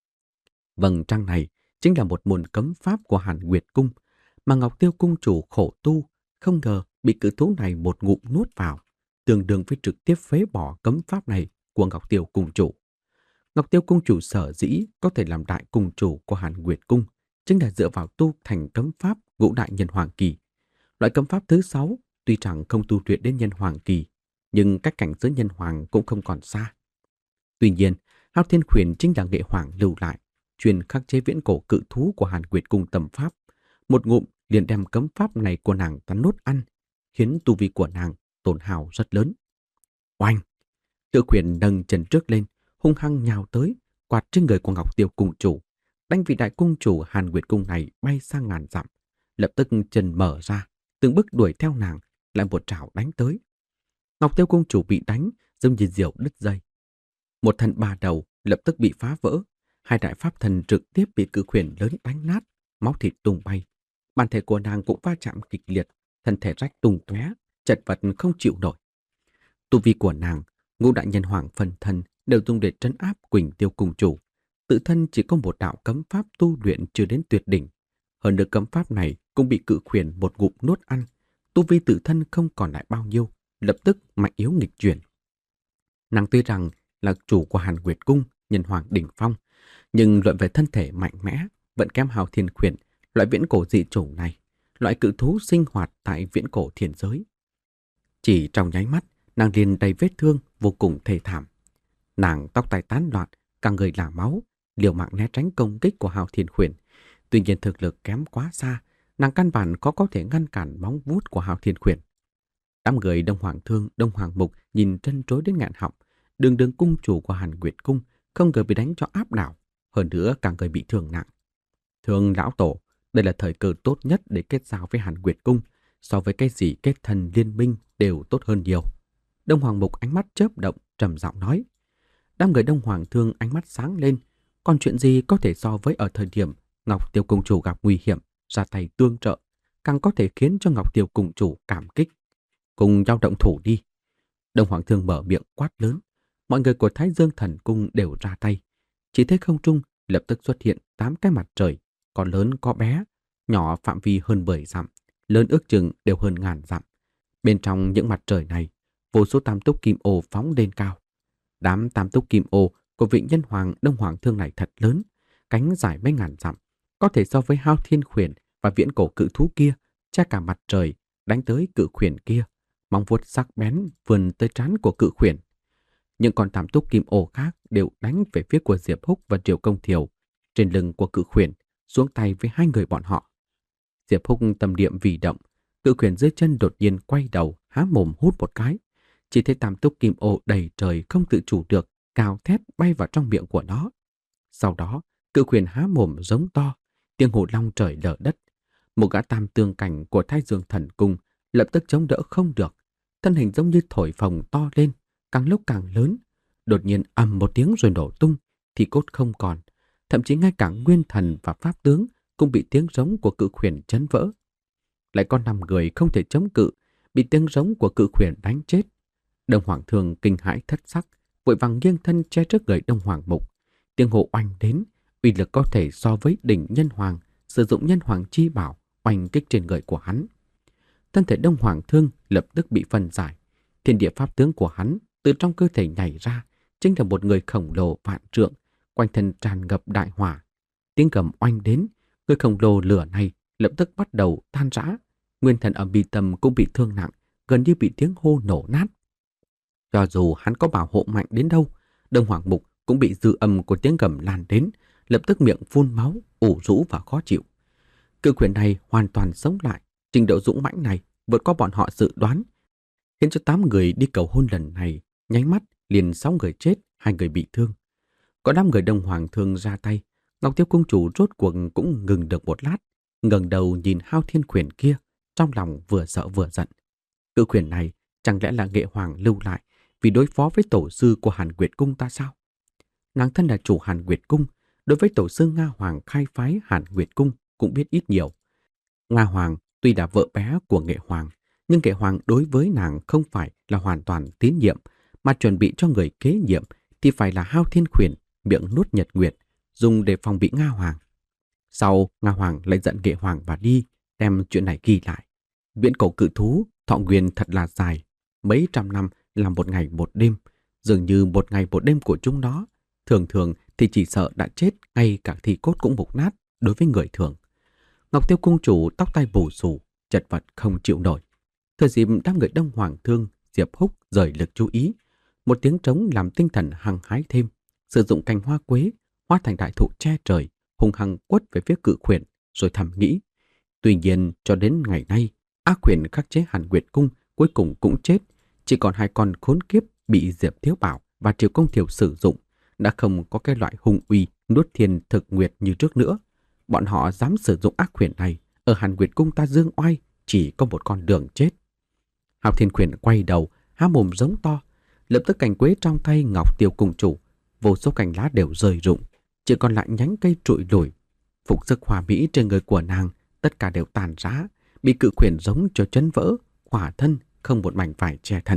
Vầng trăng này chính là một môn cấm pháp của Hàn Nguyệt Cung, mà Ngọc Tiêu Cung Chủ khổ tu, không ngờ bị cự thú này một ngụm nuốt vào, tương đương với trực tiếp phế bỏ cấm pháp này của Ngọc Tiêu Cung Chủ. Ngọc Tiêu Cung Chủ sở dĩ có thể làm đại cung chủ của Hàn Nguyệt Cung chính là dựa vào tu thành cấm pháp ngũ đại nhân hoàng kỳ. Loại cấm pháp thứ sáu tuy chẳng không tu luyện đến nhân hoàng kỳ, nhưng cách cảnh giới nhân hoàng cũng không còn xa. Tuy nhiên, Hạo Thiên Quyển chính là nghệ hoàng lưu lại, truyền khắc chế viễn cổ cự thú của Hàn Nguyệt Cung tâm pháp. Một ngụm liền đem cấm pháp này của nàng ta nuốt ăn, khiến tu vi của nàng tổn hao rất lớn. Oanh! Tự Quyển nâng chân trước lên, hung hăng nhào tới, quạt trên người của Ngọc Tiêu Cung Chủ, đánh vị đại cung chủ Hàn Nguyệt Cung này bay sang ngàn dặm. Lập tức chân mở ra, từng bước đuổi theo nàng, lại một trảo đánh tới. Ngọc Tiêu Cung Chủ bị đánh giống như diều đứt dây. Một thân ba đầu lập tức bị phá vỡ, hai đại pháp thần trực tiếp bị cự khuyển lớn đánh nát, máu thịt tung bay. Bản thể của nàng cũng va chạm kịch liệt, thân thể rách tung tóe, chật vật không chịu nổi. Tu vi của nàng, ngũ đại nhân hoàng phần thân đều dùng để trấn áp Quỳnh Tiêu Cung Chủ. Tự thân chỉ có một đạo cấm pháp tu luyện chưa đến tuyệt đỉnh. Hơn nữa cấm pháp này cũng bị cự khuyển một ngụm nuốt ăn. Tu vi tự thân không còn lại bao nhiêu, lập tức mạnh yếu nghịch chuyển. Nàng tuy rằng là chủ của Hàn Nguyệt Cung, nhân hoàng đỉnh phong, nhưng luận về thân thể mạnh mẽ vẫn kém Hạo Thiên Quyển, loại viễn cổ dị chủng này, loại cự thú sinh hoạt tại viễn cổ thiên giới. Chỉ trong nháy mắt, nàng liền đầy vết thương vô cùng thê thảm. Nàng tóc tai tán loạn, cả người là máu, liều mạng né tránh công kích của Hạo Thiên Quyển. Tuy nhiên thực lực kém quá xa, nàng căn bản có có thể ngăn cản móng vuốt của Hạo Thiên Quyển. Đám người Đông Hoàng Thương, Đông Hoàng Mục nhìn trân trối đến nghẹn họng. Đường đường cung chủ của Hàn Nguyệt Cung không ngờ bị đánh cho áp đảo, hơn nữa càng người bị thương nặng. Thương lão tổ, đây là thời cơ tốt nhất để kết giao với Hàn Nguyệt Cung, so với cái gì kết thân liên minh đều tốt hơn nhiều. Đông Hoàng Mục ánh mắt chớp động, trầm giọng nói. Đám người Đông Hoàng Thương ánh mắt sáng lên, còn chuyện gì có thể so với ở thời điểm Ngọc Tiêu Cung Chủ gặp nguy hiểm, ra tay tương trợ, càng có thể khiến cho Ngọc Tiêu Cung Chủ cảm kích. Cùng nhau động thủ đi. Đông Hoàng Thương mở miệng quát lớn. Mọi người của Thái Dương Thần Cung đều ra tay. Chỉ thấy không trung lập tức xuất hiện tám cái mặt trời, có lớn có bé, nhỏ phạm vi hơn mười dặm, lớn ước chừng đều hơn ngàn dặm. Bên trong những mặt trời này, vô số tam túc kim ô phóng lên cao. Đám tam túc kim ô của vị nhân hoàng Đông Hoàng Thương này thật lớn, cánh dài mấy ngàn dặm, có thể so với Hạo Thiên Quyển và viễn cổ cự thú kia, che cả mặt trời, đánh tới cự khuyển kia, móng vuốt sắc bén vươn tới trán của cự khuyển. Những con tam túc kim ô khác đều đánh về phía của Diệp Húc và Triều Công Thiều, trên lưng của cự khuyển, xuống tay với hai người bọn họ. Diệp Húc tâm niệm vì động, cự khuyển dưới chân đột nhiên quay đầu, há mồm hút một cái. Chỉ thấy tam túc kim ô đầy trời không tự chủ được, cào thét bay vào trong miệng của nó. Sau đó, cự khuyển há mồm giống to, tiếng hổ long trời lở đất. Một gã tam tương cảnh của Thái Dương Thần Cung lập tức chống đỡ không được, thân hình giống như thổi phồng to lên, càng lúc càng lớn, đột nhiên ầm một tiếng rồi nổ tung, thì cốt không còn, thậm chí ngay cả nguyên thần và pháp tướng cũng bị tiếng rống của cự khuyển chấn vỡ. Lại có năm người không thể chống cự, bị tiếng rống của cự khuyển đánh chết. Đông Hoàng Thương kinh hãi thất sắc, vội vàng nghiêng thân che trước người Đông Hoàng Mục. Tiếng hổ oanh đến, uy lực có thể so với đỉnh nhân hoàng, sử dụng nhân hoàng chi bảo oanh kích trên người của hắn. Thân thể Đông Hoàng Thương lập tức bị phân giải. Thiên địa pháp tướng của hắn từ trong cơ thể nhảy ra, chính là một người khổng lồ vạn trượng, quanh thân tràn ngập đại hỏa. Tiếng gầm oanh đến, Người khổng lồ lửa này lập tức bắt đầu tan rã. Nguyên thần ở mi tâm cũng bị thương nặng, gần như bị tiếng hô nổ nát. Cho dù hắn có bảo hộ mạnh đến đâu, Đông Hoàng Mục cũng bị dư âm của tiếng gầm lan đến, lập tức miệng phun máu, ủ rũ và khó chịu. Cự quyền này hoàn toàn sống lại, trình độ dũng mãnh này vượt qua bọn họ dự đoán, khiến cho tám người đi cầu hôn lần này nháy mắt liền sáu người chết, hai người bị thương. Có năm người Đông Hoàng thương ra tay, Ngọc Tiêu Cung Chủ rốt cuộc cũng ngừng được một lát, ngẩng đầu nhìn Hao Thiên Quyền kia, trong lòng vừa sợ vừa giận. Cự quyền này chẳng lẽ là Nghệ Hoàng lưu lại vì đối phó với tổ sư của Hàn Nguyệt Cung ta sao? Nàng thân là chủ Hàn Nguyệt Cung, đối với tổ sư Nga Hoàng khai phái Hàn Nguyệt Cung cũng biết ít nhiều. Nga Hoàng tuy là vợ bé của Nghệ Hoàng, nhưng Nghệ Hoàng đối với nàng không phải là hoàn toàn tín nhiệm, mà chuẩn bị cho người kế nhiệm thì phải là Hao Thiên Quyền, miệng nuốt nhật nguyệt, dùng để phòng bị Nga Hoàng. Sau, Nga Hoàng lại giận Nghệ Hoàng và đi, đem chuyện này ghi lại. Viễn cổ cự thú, thọ nguyên thật là dài, mấy trăm năm là một ngày một đêm, dường như một ngày một đêm của chúng nó. Thường thường thì chỉ sợ đã chết, ngay cả thi cốt cũng mục nát đối với người thường. Ngọc Tiêu Cung Chủ tóc tai bù xù, chật vật không chịu nổi. Thời dịp đám người Đông Hoàng thương, Diệp Húc rời lực chú ý. Một tiếng trống làm tinh thần hăng hái thêm, sử dụng cành hoa quế, hóa thành đại thụ che trời, hung hăng quất về phía cự khuyển, rồi thầm nghĩ. Tuy nhiên, cho đến ngày nay, ác khuyển khắc chế Hàn Nguyệt Cung cuối cùng cũng chết. Chỉ còn hai con khốn kiếp bị Diệp Thiếu Bảo và Triều Công Thiều sử dụng, đã không có cái loại hung uy nuốt thiên thực nguyệt như trước nữa. Bọn họ dám sử dụng ác khuyển này, ở Hàn Nguyệt Cung ta dương oai chỉ có một con đường chết. Hạo Thiên Khuyển quay đầu, há mồm giống to, lập tức cành quế trong tay Ngọc Tiêu Cung Chủ, vô số cành lá đều rơi rụng, chỉ còn lại nhánh cây trụi lủi. Phục sức hòa mỹ trên người của nàng tất cả đều tàn rã, bị cự khuyển giống cho chấn vỡ, hỏa thân không một mảnh vải che thân.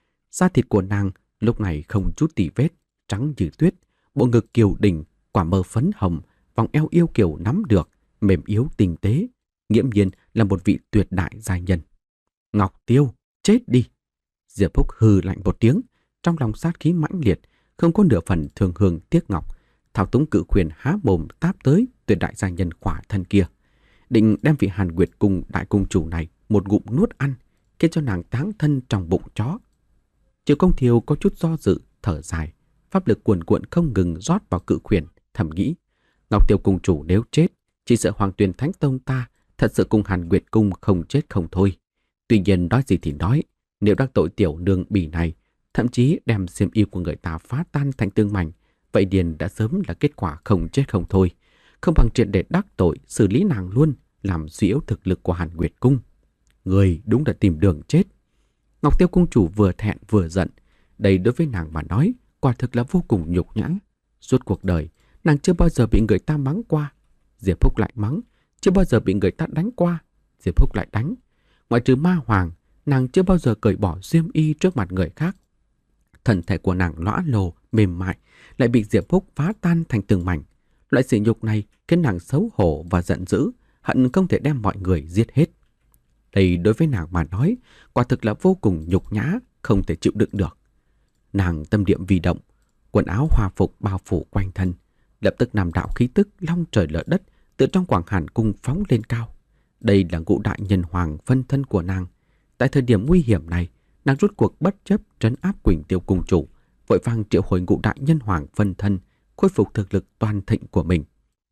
Da thịt của nàng lúc này không chút tì vết, trắng như tuyết, bộ ngực kiều đỉnh, quả mơ phấn hồng, vòng eo yêu kiều nắm được, mềm yếu tinh tế, nghiễm nhiên là một vị tuyệt đại giai nhân. Ngọc Tiêu, chết đi! Diệp Húc hừ lạnh một tiếng, trong lòng sát khí mãnh liệt, không có nửa phần thường hương tiếc ngọc. Thao túng cự khuyển há mồm táp tới tuyệt đại giai nhân khỏa thân kia, định đem vị Hàn Nguyệt Cung đại cung chủ này một ngụm nuốt ăn, khiến cho nàng táng thân trong bụng chó. Triều Công Thiều có chút do dự, thở dài, pháp lực cuồn cuộn không ngừng rót vào cự khuyển, thầm nghĩ, Ngọc Tiêu Cung chủ nếu chết, chỉ sợ Hoàng Tuyền Thánh Tông ta thật sự cùng Hàn Nguyệt Cung không chết không thôi. Tuy nhiên nói gì thì nói, nếu đắc tội tiểu nương bỉ này, thậm chí đem xiêm y của người ta phá tan thành tương mảnh, vậy điền đã sớm là kết quả không chết không thôi. Không bằng triệt để đắc tội, xử lý nàng luôn, làm suy yếu thực lực của Hàn Nguyệt Cung. Người đúng là tìm đường chết. Ngọc Tiêu Cung chủ vừa thẹn vừa giận. Đây đối với nàng mà nói, quả thực là vô cùng nhục nhã. Suốt cuộc đời, nàng chưa bao giờ bị người ta mắng qua. Diệp Húc lại mắng. Chưa bao giờ bị người ta đánh qua. Diệp Húc lại đánh. Ngoại trừ Ma Hoàng, nàng chưa bao giờ cởi bỏ xiêm y trước mặt người khác. Thân thể của nàng lõa lồ, mềm mại, lại bị Diệp Húc phá tan thành từng mảnh. Loại sỉ nhục này khiến nàng xấu hổ và giận dữ, hận không thể đem mọi người giết hết. Đây đối với nàng mà nói, quả thực là vô cùng nhục nhã, không thể chịu đựng được. Nàng tâm niệm vi động, quần áo hòa phục bao phủ quanh thân, lập tức năm đạo khí tức long trời lở đất từ trong Quảng Hàn Cung phóng lên cao. Đây là ngũ đại nhân hoàng phân thân của nàng. Tại thời điểm nguy hiểm này, nàng rút cuộc bất chấp trấn áp Quỳnh Tiêu Cung chủ, vội vàng triệu hồi ngũ đại nhân hoàng phân thân, khôi phục thực lực toàn thịnh của mình.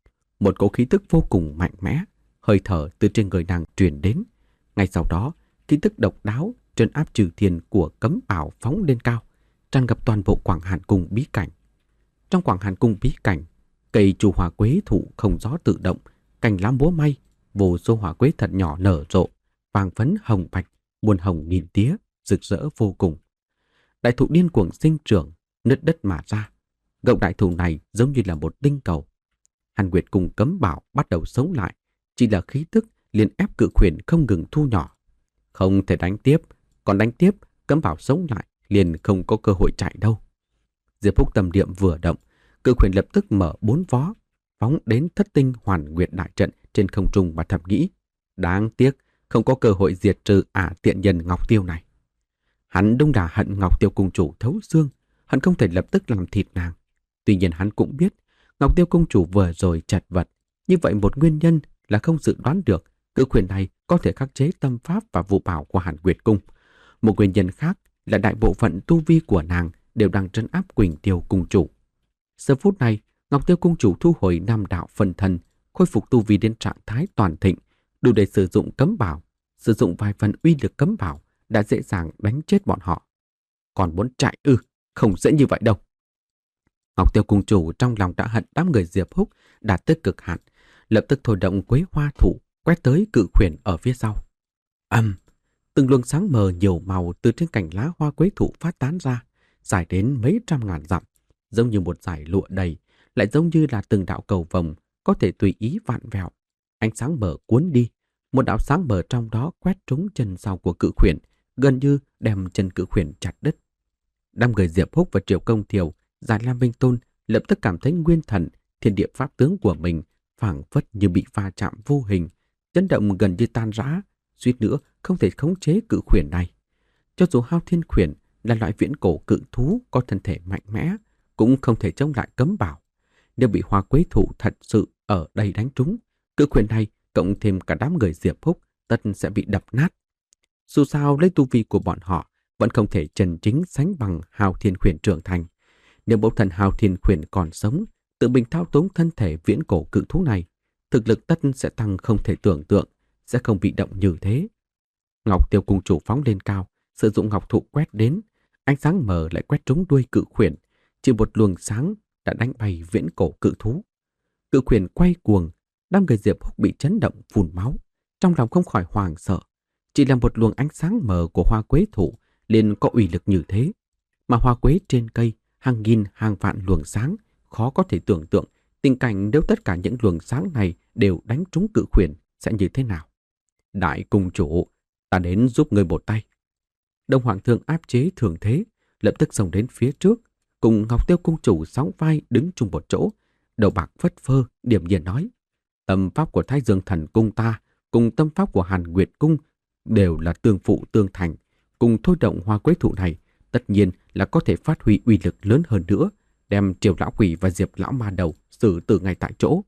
Một cỗ khí tức vô cùng mạnh mẽ, hơi thở từ trên người nàng truyền đến. Ngay sau đó, khí tức độc đáo trấn áp trừ thiên của cấm bảo phóng lên cao, tràn ngập toàn bộ Quảng Hàn Cung bí cảnh. Trong Quảng Hàn Cung bí cảnh, cây trù hỏa quế thụ không gió tự động, cành lá múa may, vô số hỏa quế thật nhỏ nở rộ, vàng phấn hồng bạch, muôn hồng nghìn tía, rực rỡ vô cùng. Đại thụ điên cuồng sinh trưởng, nứt đất mà ra. Gốc đại thụ này giống như là một tinh cầu. Hàn Nguyệt Cung cấm bảo bắt đầu sống lại, chỉ là khí tức liền ép cự khuyển không ngừng thu nhỏ. Không thể đánh tiếp, còn đánh tiếp, cấm bảo sống lại, liền không có cơ hội chạy đâu. Diệp Húc tâm niệm vừa động, cự khuyển lập tức mở bốn vó, phóng đến thất tinh hoàn nguyệt đại trận trên không trung và thầm nghĩ. Đáng tiếc, không có cơ hội diệt trừ ả tiện nhân Ngọc Tiêu này. Hắn đúng là hận Ngọc Tiêu Cung chủ thấu xương, hắn không thể lập tức làm thịt nàng. Tuy nhiên hắn cũng biết, Ngọc Tiêu Cung chủ vừa rồi chật vật, Như vậy một nguyên nhân là không dự đoán được cự khuyển này có thể khắc chế tâm pháp và vụ bảo của Hàn Nguyệt Cung. Một nguyên nhân khác là đại bộ phận tu vi của nàng đều đang trấn áp Quỳnh Tiêu cung chủ. Giờ phút này, Ngọc Tiêu cung chủ thu hồi năm đạo phân thân, khôi phục tu vi đến trạng thái toàn thịnh, đủ để sử dụng cấm bảo. Sử dụng vài phần uy lực cấm bảo đã dễ dàng đánh chết bọn họ. Còn muốn chạy ư, không dễ như vậy đâu. Ngọc Tiêu cung chủ trong lòng đã hận đám người Diệp Húc đạt tới cực hạn, lập tức thôi động quế hoa thủ quét tới cự khuyển ở phía sau. Ầm, từng luồng sáng mờ nhiều màu từ trên cành lá hoa quế thụ phát tán ra, dài đến mấy trăm ngàn dặm, giống như một dải lụa đầy, lại giống như là từng đạo cầu vồng có thể tùy ý vặn vẹo. Ánh sáng mờ cuốn đi, một đạo sáng mờ trong đó quét trúng chân sau của cự khuyển, gần như đem chân cự khuyển chặt đứt. Đám người Diệp Húc và Triệu Công Thiều, Giải Lam Vinh Tôn lập tức cảm thấy nguyên thần, thiên địa pháp tướng của mình phảng phất như bị va chạm vô hình, chấn động gần như tan rã, suýt nữa không thể khống chế cự khuyển này. Cho dù Hao Thiên Khuyển là loại viễn cổ cự thú có thân thể mạnh mẽ, cũng không thể chống lại cấm bảo. Nếu bị hoa quế thụ thật sự ở đây đánh trúng, cự khuyển này cộng thêm cả đám người Diệp Húc tất sẽ bị đập nát. Dù sao lấy tu vi của bọn họ vẫn không thể chân chính sánh bằng Hao Thiên Khuyển trưởng thành. Nếu mẫu thần Hao Thiên Khuyển còn sống, tự mình thao túng thân thể viễn cổ cự thú này, thực lực tất sẽ tăng không thể tưởng tượng, sẽ không bị động như thế. Ngọc Tiêu cung chủ phóng lên cao, sử dụng ngọc thụ quét đến, ánh sáng mờ lại quét trúng đuôi cự khuyển, chỉ một luồng sáng đã đánh bay viễn cổ cự thú. Cự khuyển quay cuồng, đám người Diệp Húc bị chấn động phun máu, trong lòng không khỏi hoảng sợ. Chỉ là một luồng ánh sáng mờ của hoa quế thụ liền có uy lực như thế, mà hoa quế trên cây hàng nghìn hàng vạn luồng sáng, khó có thể tưởng tượng tình cảnh nếu tất cả những luồng sáng này đều đánh trúng cự khuyển sẽ như thế nào. Đại cung chủ, ta đến giúp người một tay. Đông Hoàng Thương áp chế thường thế, lập tức xông đến phía trước, cùng Ngọc Tiêu cung chủ sóng vai đứng chung một chỗ, đầu bạc phất phơ, điềm nhiên nói: tâm pháp của Thái Dương Thần Cung ta cùng tâm pháp của Hàn Nguyệt Cung đều là tương phụ tương thành, cùng thôi động hoa quế thụ này, tất nhiên là có thể phát huy uy lực lớn hơn nữa, đem Triều lão quỷ và Diệp lão ma đầu xử tử ngay tại chỗ.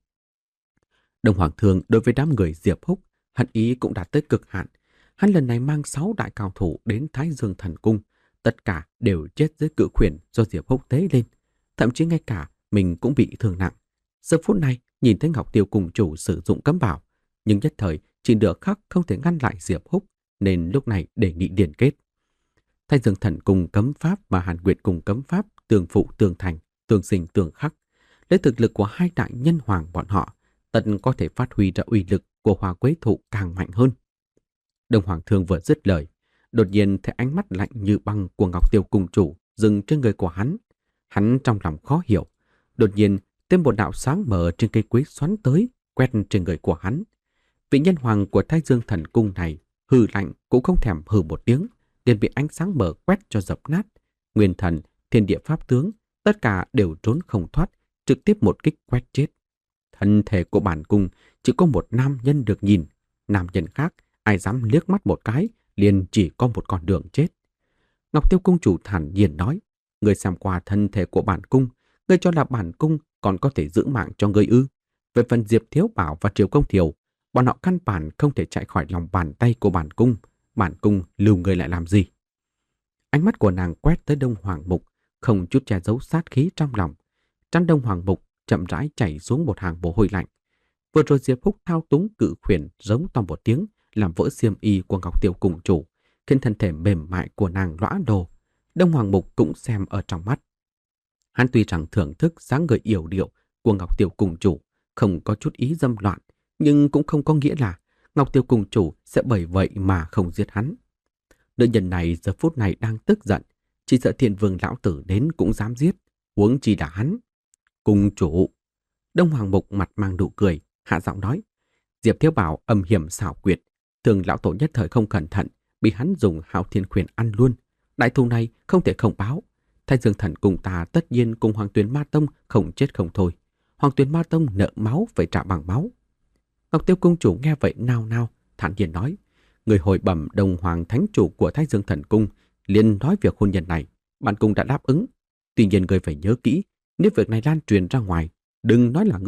Đông Hoàng Thương đối với đám người Diệp Húc, hận ý cũng đạt tới cực hạn. Hắn lần này mang sáu đại cao thủ đến Thái Dương Thần Cung, tất cả đều chết dưới cự khuyển do Diệp Húc tế lên, thậm chí ngay cả mình cũng bị thương nặng. Giờ phút này nhìn thấy Ngọc Tiêu cung chủ sử dụng cấm bảo, nhưng nhất thời chỉ nửa khắc không thể ngăn lại Diệp Húc, nên lúc này đề nghị điền kết. Thái Dương Thần Cung cấm pháp và Hàn Nguyệt Cung cấm pháp tương phụ tương thành, tương sinh tương khắc. Lấy thực lực của hai đại nhân hoàng bọn họ, tận có thể phát huy ra uy lực của hoa quế thụ càng mạnh hơn. Đông Hoàng Thương vừa dứt lời, đột nhiên thấy ánh mắt lạnh như băng của Ngọc Tiêu cung chủ dừng trên người của hắn. Hắn trong lòng khó hiểu, đột nhiên thêm một đạo sáng mờ trên cây quế xoắn tới, quét trên người của hắn. Vị nhân hoàng của Thái Dương Thần Cung này hừ lạnh cũng không thèm hừ một tiếng, liền bị ánh sáng mờ quét cho dập nát. Nguyên thần, thiên địa pháp tướng, tất cả đều trốn không thoát, trực tiếp một kích quét chết. Thân thể của bản cung chỉ có một nam nhân được nhìn, nam nhân khác ai dám liếc mắt một cái liền chỉ có một con đường chết. Ngọc Tiêu cung chủ thản nhiên nói: người xem qua thân thể của bản cung, người cho là bản cung còn có thể giữ mạng cho người ư? Về phần Diệp Thiếu Bảo và Triều Công Thiều, bọn họ căn bản không thể chạy khỏi lòng bàn tay của bản cung. Bản cung lưu người lại làm gì? Ánh mắt của nàng quét tới Đông Hoàng Mục, không chút che giấu sát khí trong lòng. Trán Đông Hoàng Mục chậm rãi chảy xuống một hàng mồ hôi lạnh. Vừa rồi Diệp Húc thao túng cự khuyển giống to một tiếng, làm vỡ xiêm y của Ngọc Tiêu cung chủ, khiến thân thể mềm mại của nàng lõa đồ. Đông Hoàng Mục cũng xem ở trong mắt. Hắn tuy rằng thưởng thức dáng người yểu điệu của Ngọc Tiêu cung chủ, không có chút ý dâm loạn, nhưng cũng không có nghĩa là Ngọc Tiêu cung chủ sẽ bởi vậy mà không giết hắn. Nữ nhân này giờ phút này đang tức giận, chỉ sợ Thiên Vương lão tử đến cũng dám giết, huống chi là hắn. Cung chủ. Đông Hoàng Mục mặt mang nụ cười, hạ giọng nói: Diệp Thiếu Bảo âm hiểm xảo quyệt, thường lão tổ nhất thời không cẩn thận, bị hắn dùng Hạo Thiên Khuyển ăn luôn. Đại thù này không thể không báo. Thái Dương Thần Cung ta tất nhiên cùng Hoàng Tuyền Ma Tông không chết không thôi. Hoàng Tuyền Ma Tông nợ máu phải trả bằng máu. Ngọc Tiêu cung chủ nghe vậy nao nao, thản nhiên nói: người hồi bẩm Đông Hoàng thánh chủ của Thái Dương Thần Cung liền nói việc hôn nhân này, bản cung đã đáp ứng. Tuy nhiên người phải nhớ kỹ, nếu việc này lan truyền ra ngoài, đừng nói là ngươi,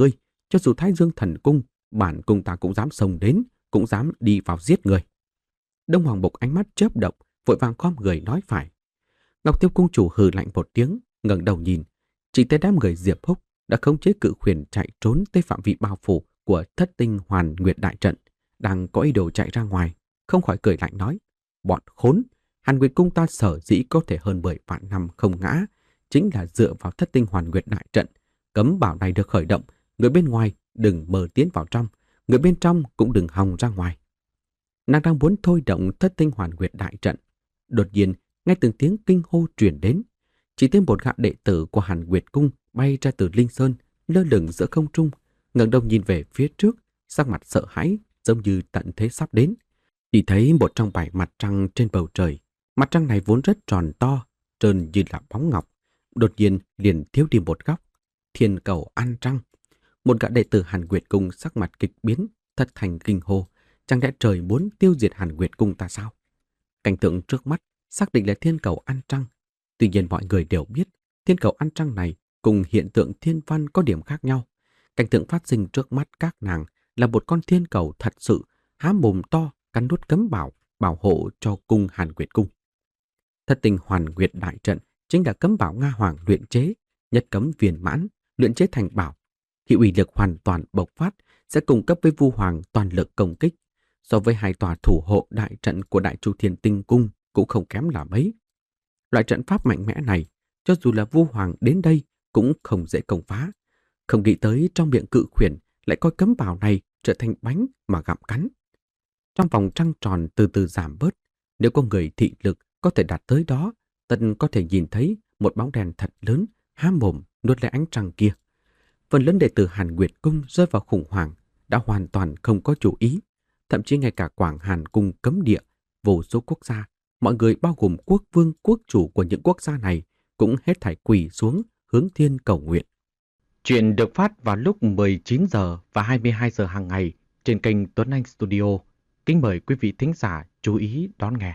Cho dù Thái Dương Thần Cung, bản cung ta cũng dám xông đến, cũng dám đi vào giết người. Đông Hoàng Bộc ánh mắt chớp động, vội vàng khom người nói phải. Ngọc Tiêu Cung chủ hừ lạnh một tiếng, ngẩng đầu nhìn, chỉ thấy đám người Diệp Húc đã khống chế cự khuyển chạy trốn tới phạm vi bao phủ của Thất Tinh Hoàn Nguyệt đại trận, đang có ý đồ chạy ra ngoài, không khỏi cười lạnh nói: bọn khốn, Hàn Nguyệt cung ta sở dĩ có thể hơn mười vạn năm không ngã, chính là dựa vào Thất Tinh Hoàn Nguyệt đại trận. Cấm bảo này được khởi động, người bên ngoài đừng mơ tiến vào trong, người bên trong cũng đừng hòng ra ngoài. Nàng đang muốn thôi động Thất Tinh Hoàn Nguyệt đại trận, đột nhiên nghe từng tiếng kinh hô truyền đến. Chỉ thấy một gã đệ tử của Hàn Nguyệt cung bay ra từ Linh Sơn, lơ lửng giữa không trung, ngẩng đầu nhìn về phía trước, sắc mặt sợ hãi, giống như tận thế sắp đến. Chỉ thấy một trong bảy mặt trăng trên bầu trời, mặt trăng này vốn rất tròn to, trơn như là bóng ngọc, đột nhiên liền thiếu đi một góc. Thiên cầu ăn trăng. Một gã đệ tử Hàn Nguyệt cung sắc mặt kịch biến, thất thành kinh hô: chẳng lẽ trời muốn tiêu diệt Hàn Nguyệt cung ta sao? Cảnh tượng trước mắt xác định là thiên cầu ăn trăng. Tuy nhiên mọi người đều biết thiên cầu ăn trăng này cùng hiện tượng thiên văn có điểm khác nhau. Cảnh tượng phát sinh trước mắt các nàng là một con thiên cầu thật sự há mồm to cắn nuốt cấm bảo, bảo hộ cho cung Hàn Nguyệt cung. Thất Tinh Hoàn Nguyệt đại trận chính là cấm bảo Nga Hoàng luyện chế, nhất cấm viên mãn, luyện chế thành bảo. Khi uy lực hoàn toàn bộc phát sẽ cung cấp với Vu Hoàng toàn lực công kích. So với hai tòa thủ hộ đại trận của Đại Chu Thiên Tinh cung cũng không kém là mấy. Loại trận pháp mạnh mẽ này, cho dù là Vu Hoàng đến đây cũng không dễ công phá. Không nghĩ tới trong miệng cự khuyển lại coi cấm bảo này trở thành bánh mà gặm cắn. Trong vòng trăng tròn từ từ giảm bớt, nếu có người thị lực có thể đạt tới đó, Tân có thể nhìn thấy một bóng đèn thật lớn há mồm nuốt lấy ánh trăng kia. Phần lớn đệ tử Hàn Nguyệt cung rơi vào khủng hoảng, đã hoàn toàn không có chủ ý. Thậm chí ngay cả Quảng Hàn cung cấm địa, vô số quốc gia, mọi người bao gồm quốc vương quốc chủ của những quốc gia này cũng hết thảy quỳ xuống hướng thiên cầu nguyện. Chuyện được phát vào lúc mười chín giờ và hai mươi hai giờ hàng ngày trên kênh Tuấn Anh Studio. Kính mời quý vị thính giả chú ý đón nghe.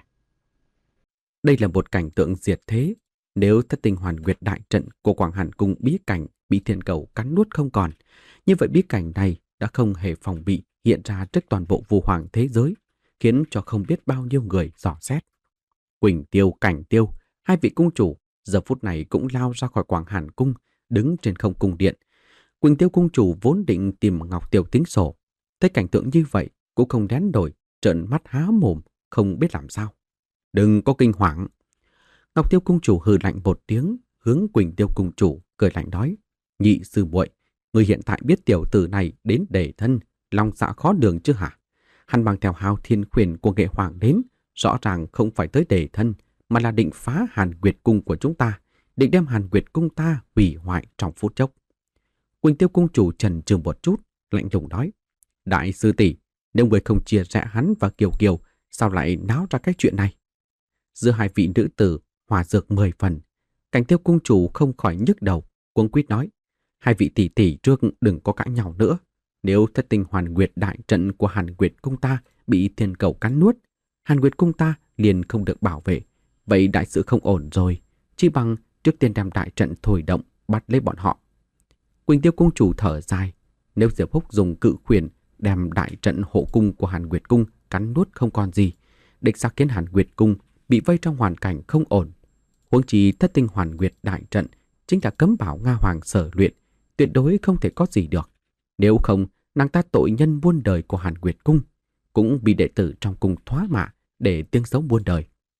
Đây là một cảnh tượng diệt thế. Nếu Thất Tinh Hoàn Nguyệt đại trận của Quảng Hàn cung bí cảnh bị thiên cầu cắn nuốt không còn, như vậy bí cảnh này đã không hề phòng bị hiện ra trước toàn bộ Vu Hoàng thế giới, khiến cho không biết bao nhiêu người dò xét. Quỳnh Tiêu, Cảnh Tiêu, hai vị cung chủ giờ phút này cũng lao ra khỏi Quảng Hàn cung, đứng trên không cung điện. Quỳnh Tiêu cung chủ vốn định tìm Ngọc Tiêu tính sổ, thấy cảnh tượng như vậy cũng không đén nổi, trợn mắt há mồm, không biết làm sao. Đừng có kinh hoàng. Ngọc Tiêu cung chủ hừ lạnh một tiếng, hướng Quỳnh Tiêu cung chủ cười lạnh nói: nhị sư muội, người hiện tại biết tiểu tử này đến đề thân, lòng dạ khó đường chứ hả? Hắn mang theo Hào Thiên Khuyển của Nghệ Hoàng đến, rõ ràng không phải tới đề thân, mà là định phá Hàn Nguyệt cung của chúng ta, định đem Hàn Nguyệt cung ta hủy hoại trong phút chốc. Quỳnh Tiêu cung chủ chần chừ một chút, lạnh lùng nói: đại sư tỷ, nếu người không chia rẽ hắn và Kiều Kiều, sao lại náo ra cái chuyện này? Giữa hai vị nữ tử hòa dược mười phần, Cảnh Tiêu cung chủ không khỏi nhức đầu, cuống quýt nói: hai vị tỷ tỷ trước đừng có cãi nhau nữa. Nếu Thất Tinh Hoàn Nguyệt đại trận của Hàn Nguyệt cung ta bị thiên cầu cắn nuốt, Hàn Nguyệt cung ta liền không được bảo vệ, vậy đại sự không ổn rồi. Chỉ bằng trước tiên đem đại trận thổi động, bắt lấy bọn họ. Quỳnh Tiêu cung chủ thở dài, nếu Diệp Húc dùng cự khuyển đem đại trận hộ cung của Hàn Nguyệt cung cắn nuốt không còn gì, địch xác khiến Hàn Nguyệt cung bị vây trong hoàn cảnh không ổn. Huống chi Thất Tinh Hoàn Nguyệt đại trận chính là cấm bảo Nga Hoàng sở luyện, tuyệt đối không thể có gì được. Nếu không, nàng ta tội nhân muôn đời của Hàn Nguyệt cung, cũng bị đệ tử trong cung thoá mạ để tiếng xấu muôn đời.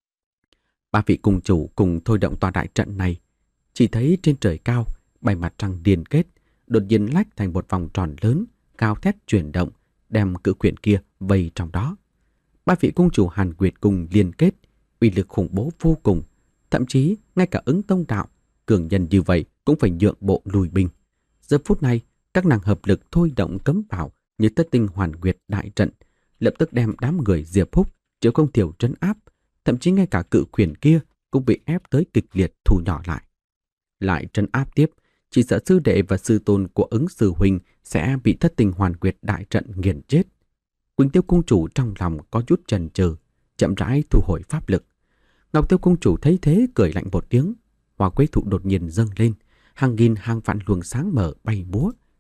Ba vị cung chủ cùng thôi động tòa đại trận này, chỉ thấy trên trời cao bảy mặt trăng điền kết, đột nhiên lách thành một vòng tròn lớn, cao thét chuyển động, đem cự quyển kia vây trong đó. Ba vị cung chủ Hàn Nguyệt cung liên kết, uy lực khủng bố vô cùng, thậm chí ngay cả ứng tông đạo cường nhân như vậy cũng phải nhượng bộ lùi binh. Giờ phút này, các nàng hợp lực thôi động cấm bảo như Thất Tinh Hoàn Nguyệt đại trận, lập tức đem đám người Diệp Húc chịu không thiểu trấn áp, thậm chí ngay cả cự khuyển kia cũng bị ép tới kịch liệt thu nhỏ lại. Lại trấn áp tiếp, chỉ sợ sư đệ và sư tôn của ứng sư huynh sẽ bị Thất Tinh Hoàn Nguyệt đại trận nghiền chết. Quỳnh Tiêu cung chủ trong lòng có chút chần chừ, chậm rãi thu hồi pháp lực. Ngọc Tiêu cung chủ thấy thế cười lạnh một tiếng, hoa quế thụ đột nhiên dâng lên, hàng nghìn hàng vạn luồng sáng mở bay múa,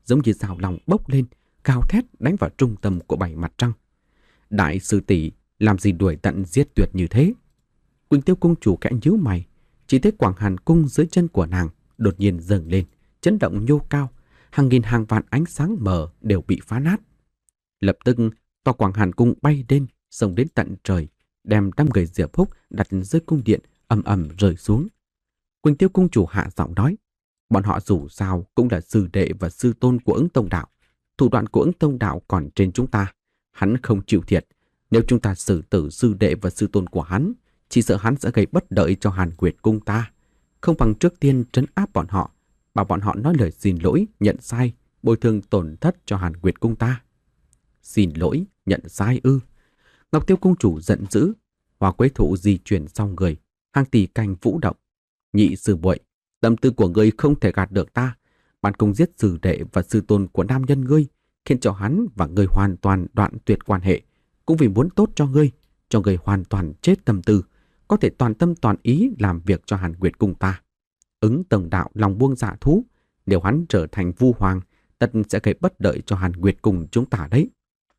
giống như dao lòng bốc lên, gào thét đánh vào trung tâm của bảy mặt trăng. Đại sư tỷ làm gì đuổi tận giết tuyệt như thế? Quỳnh Tiêu cung chủ khẽ nhíu mày, chỉ thấy Quảng Hàn cung dưới chân của nàng đột nhiên dâng lên, chấn động nhô cao, hàng nghìn hàng vạn ánh sáng mờ đều bị phá nát. Lập tức, tòa Quảng Hàn cung bay lên, xông đến tận trời, đem đám người Diệp Húc đặt dưới cung điện ầm ầm rơi xuống. Quỳnh Tiêu cung chủ hạ giọng nói, bọn họ dù sao cũng là sư đệ và sư tôn của Ứng Tông đạo, thủ đoạn của Ứng Tông đạo còn trên chúng ta, hắn không chịu thiệt. Nếu chúng ta xử tử sư đệ và sư tôn của hắn, chỉ sợ hắn sẽ gây bất lợi cho Hàn Nguyệt cung ta. Không bằng trước tiên trấn áp bọn họ, bảo bọn họ nói lời xin lỗi, nhận sai, bồi thường tổn thất cho Hàn Nguyệt cung ta. Xin lỗi, nhận sai ư? Ngọc Tiêu cung chủ giận dữ, Hoa Quế thụ di chuyển sau người, hàng tỷ cành vũ động. Nhị sư muội, tâm tư của ngươi không thể gạt được ta. Bản cung giết sư đệ và sư tôn của nam nhân ngươi, khiến cho hắn và ngươi hoàn toàn đoạn tuyệt quan hệ, cũng vì muốn tốt cho ngươi, cho ngươi hoàn toàn chết tâm tư, có thể toàn tâm toàn ý làm việc cho Hàn Nguyệt cung ta. Ứng Tông đạo lòng buông dạ thú, nếu hắn trở thành vu hoàng, tất sẽ gây bất lợi cho Hàn Nguyệt cung chúng ta đấy.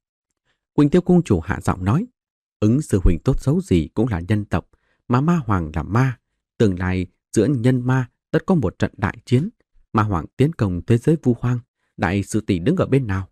Quỳnh Tiêu cung chủ hạ giọng nói, Ứng sư huynh tốt xấu gì cũng là nhân tộc, mà ma hoàng là ma, tương lai giữa nhân ma tất có một trận đại chiến. Ma hoàng tiến công thế giới vu hoang, đại sư tỷ đứng ở bên nào?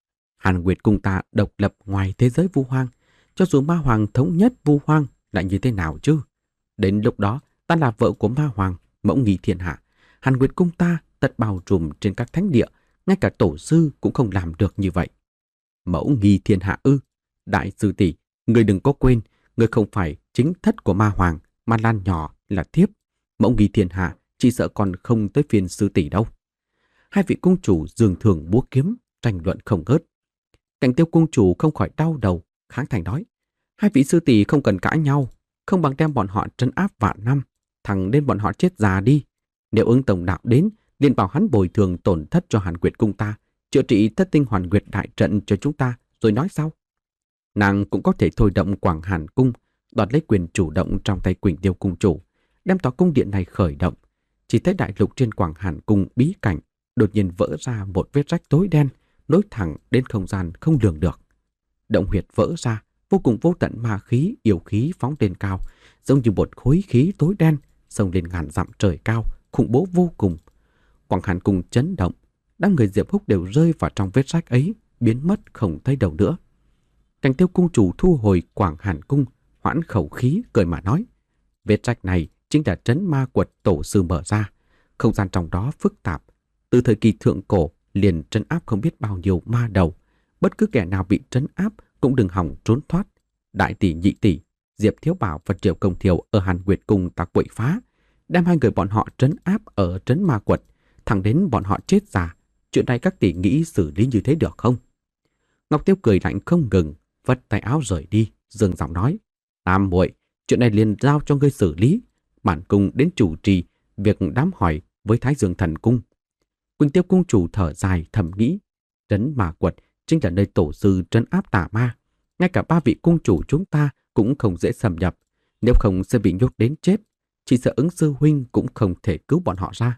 Hàn Nguyệt cung ta độc lập ngoài thế giới vu hoang, cho dù ma hoàng thống nhất vu hoang lại như thế nào chứ? Đến lúc đó ta là vợ của ma hoàng, mẫu nghi thiên hạ. Hàn Nguyệt cung ta tất bao trùm trên các thánh địa, ngay cả tổ sư cũng không làm được như vậy. Mẫu nghi thiên hạ ư? Đại sư tỷ, người đừng có quên, người không phải chính thất của ma hoàng, mà Lan nhỏ là thiếp. Mẫu nghi thiên hạ chỉ sợ còn không tới phiên sư tỷ đâu. Hai vị cung chủ dường thường múa kiếm, tranh luận không ngớt. Cảnh Tiêu cung chủ không khỏi đau đầu, kháng thành nói, hai vị sư tỷ không cần cãi nhau, không bằng đem bọn họ trấn áp vạn năm, thẳng đến bọn họ chết già đi. Nếu Ứng Tông đạo đến, liền bảo hắn bồi thường tổn thất cho Hàn Nguyệt cung ta, chữa trị thất tinh hoàn nguyệt đại trận cho chúng ta, rồi nói sau. Nàng cũng có thể thôi động Quảng Hàn cung, đoạt lấy quyền chủ động trong tay Quỳnh Tiêu cung chủ, đem tòa cung điện này khởi động. Chỉ thấy đại lục trên Quảng Hàn cung bí cảnh đột nhiên vỡ ra một vết rách tối đen, nối thẳng đến không gian không lường được. Động huyệt vỡ ra, vô cùng vô tận ma khí, yêu khí phóng lên cao, giống như một khối khí tối đen xông lên ngàn dặm trời cao, khủng bố vô cùng. Quảng Hàn cung chấn động, đám người Diệp Húc đều rơi vào trong vết rách ấy, biến mất không thấy đâu nữa. Cảnh Tiêu cung chủ thu hồi Quảng Hàn cung, hoãn khẩu khí cười mà nói, vết rách này chính là trấn ma quật tổ sư mở ra, không gian trong đó phức tạp, từ thời kỳ thượng cổ liền trấn áp không biết bao nhiêu ma đầu, bất cứ kẻ nào bị trấn áp cũng đừng hòng trốn thoát. Đại tỷ nhị tỷ, Diệp Thiếu Bảo và Triệu Công Thiều ở Hàn Nguyệt cung ta quậy phá, đem hai người bọn họ trấn áp ở trấn ma quật, thẳng đến bọn họ chết già. Chuyện này các tỷ nghĩ xử lý như thế được không? Ngọc Tiêu cười lạnh không ngừng, vất tay áo rời đi, dừng giọng nói, Tam muội, chuyện này liền giao cho ngươi xử lý, bản cung đến chủ trì việc đám hỏi với Thái Dương Thần cung. Quỳnh Tiêu cung chủ thở dài thầm nghĩ, trấn ma quật chính là nơi tổ sư trấn áp tà ma, ngay cả ba vị cung chủ chúng ta cũng không dễ xâm nhập, nếu không sẽ bị nhốt đến chết, chỉ sợ Ứng sư huynh cũng không thể cứu bọn họ ra.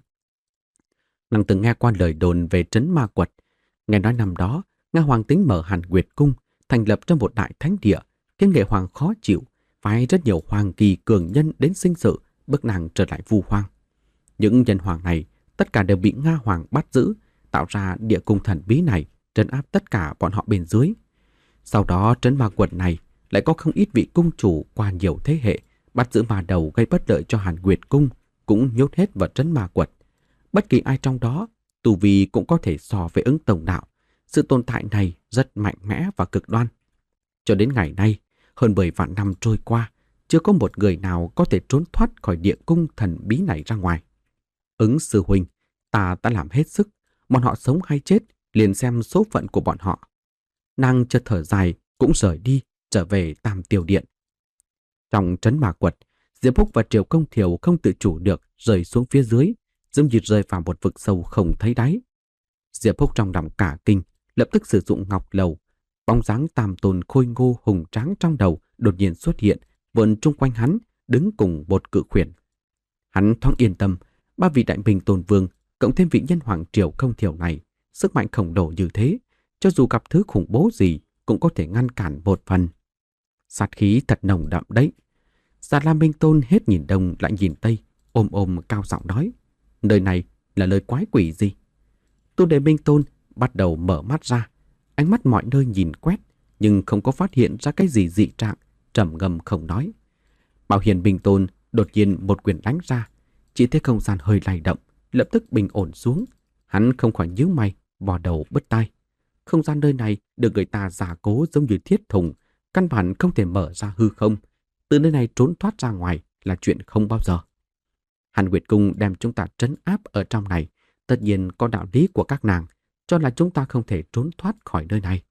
Nàng từng nghe qua lời đồn về trấn ma quật, nghe nói năm đó Nga Hoàng tính mở Hàn Nguyệt cung, thành lập trong một đại thánh địa, khiến Nghệ Hoàng khó chịu, phái rất nhiều hoàng kỳ cường nhân đến sinh sự, bức nàng trở lại vu hoang. Những nhân hoàng này tất cả đều bị Nga Hoàng bắt giữ, tạo ra địa cung thần bí này, trấn áp tất cả bọn họ bên dưới. Sau đó trấn ma quật này lại có không ít vị cung chủ qua nhiều thế hệ, bắt giữ ma đầu gây bất lợi cho Hàn Nguyệt cung, cũng nhốt hết vào trấn ma quật. Bất kỳ ai trong đó, tu vi cũng có thể so với Ứng Tông đạo. Sự tồn tại này rất mạnh mẽ và cực đoan. Cho đến ngày nay, hơn mười vạn năm trôi qua, chưa có một người nào có thể trốn thoát khỏi địa cung thần bí này ra ngoài. Ứng sư huynh, ta đã làm hết sức, bọn họ sống hay chết, liền xem số phận của bọn họ. Nàng chợt thở dài, cũng rời đi, trở về Tam Tiêu Điện. Trong trấn ma quật, Diệp Húc và Triệu Công Thiều không tự chủ được rơi xuống phía dưới, giống như rơi vào một vực sâu không thấy đáy. Diệp Húc trong lòng cả kinh, lập tức sử dụng ngọc lầu. Bóng dáng tam tôn khôi ngô hùng tráng trong đầu đột nhiên xuất hiện, vờn chung quanh hắn, đứng cùng một cự khuyển. Hắn thoáng yên tâm, ba vị đại bình tôn vương cộng thêm vị nhân hoàng Triệu Công Thiều này sức mạnh khổng lồ như thế, cho dù gặp thứ khủng bố gì cũng có thể ngăn cản một phần. Sát khí thật nồng đậm đấy. Già Lam Minh Tôn hết nhìn đông lại nhìn tây, ôm ôm cao giọng nói, nơi này là nơi quái quỷ gì? Tu Đề Minh Tôn bắt đầu mở mắt ra, ánh mắt mọi nơi nhìn quét, nhưng không có phát hiện ra cái gì dị trạng, trầm ngâm không nói. Bảo Hiền Minh Tôn đột nhiên một quyền đánh ra, chỉ thấy không gian hơi lay động, lập tức bình ổn xuống. Hắn không khỏi nhíu mày, vò đầu bứt tai. Không gian nơi này được người ta giả cố giống như thiết thùng, căn bản không thể mở ra hư không. Từ nơi này trốn thoát ra ngoài là chuyện không bao giờ. Hàn Nguyệt Cung đem chúng ta trấn áp ở trong này, tất nhiên có đạo lý của các nàng, cho là chúng ta không thể trốn thoát khỏi nơi này.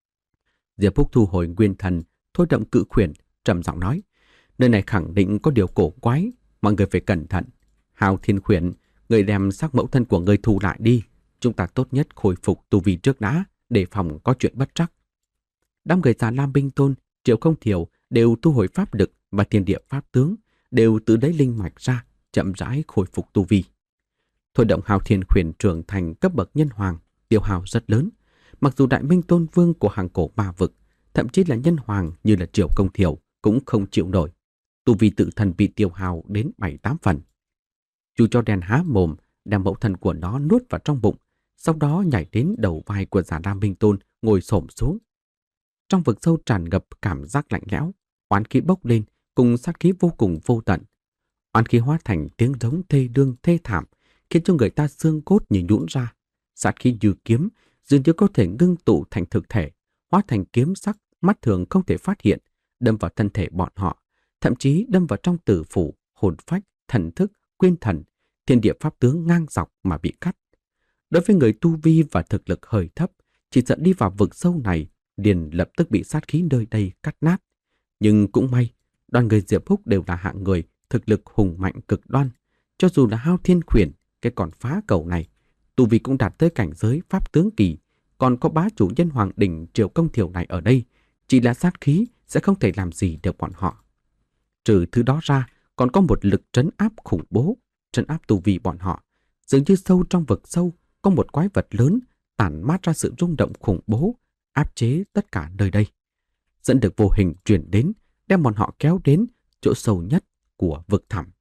Diệp Phúc thu hồi nguyên thần, thôi động cự khuyển, trầm giọng nói, nơi này khẳng định có điều cổ quái, mọi người phải cẩn thận. Hào Thiên Khuyển, người đem xác mẫu thân của người thu lại đi, chúng ta tốt nhất khôi phục tu vi trước đã, để phòng có chuyện bất trắc. Đám người già Lam Minh Tôn, Triệu Không Thiểu đều thu hồi pháp lực và thiên địa pháp tướng, đều tự lấy linh mạch ra, chậm rãi khôi phục tu vi. Thôi động Hào Thiên Khuyển trưởng thành cấp bậc nhân hoàng, tiêu hào rất lớn. Mặc dù Đại Minh Tôn Vương của hàng cổ ba vực, thậm chí là nhân hoàng như là Triệu Công Thiểu cũng không chịu nổi. Tu vi tự thân bị tiêu hào đến bảy tám phần. Chu cho đèn há mồm, đem mẫu thân của nó nuốt vào trong bụng, sau đó nhảy đến đầu vai của Già Lam Minh Tôn, ngồi xổm xuống. Trong vực sâu tràn ngập cảm giác lạnh lẽo, oán khí bốc lên cùng sát khí vô cùng vô tận. Oán khí hóa thành tiếng giống thê đương thê thảm, khiến cho người ta xương cốt như nhũn ra. Sát khí như kiếm, dường như có thể ngưng tụ thành thực thể, hóa thành kiếm sắc mắt thường không thể phát hiện, đâm vào thân thể bọn họ, thậm chí đâm vào trong tử phủ, hồn phách, thần thức, quyên thần, thiên địa pháp tướng ngang dọc mà bị cắt. Đối với người tu vi và thực lực hơi thấp, chỉ sợ đi vào vực sâu này, liền lập tức bị sát khí nơi đây cắt nát. Nhưng cũng may, đoàn người Diệp Húc đều là hạng người thực lực hùng mạnh cực đoan. Cho dù là Hao Thiên Khuyển, cái còn phá cầu này, tu vi cũng đạt tới cảnh giới pháp tướng kỳ. Còn có bá chủ nhân hoàng đỉnh Triệu Công Thiểu này ở đây, chỉ là sát khí sẽ không thể làm gì được bọn họ. Trừ thứ đó ra, còn có một lực trấn áp khủng bố, trấn áp tu vi bọn họ. Dường như sâu trong vực sâu có một quái vật lớn tản mát ra sự rung động khủng bố, áp chế tất cả nơi đây. Dẫn được vô hình truyền đến, đem bọn họ kéo đến chỗ sâu nhất của vực thẳm.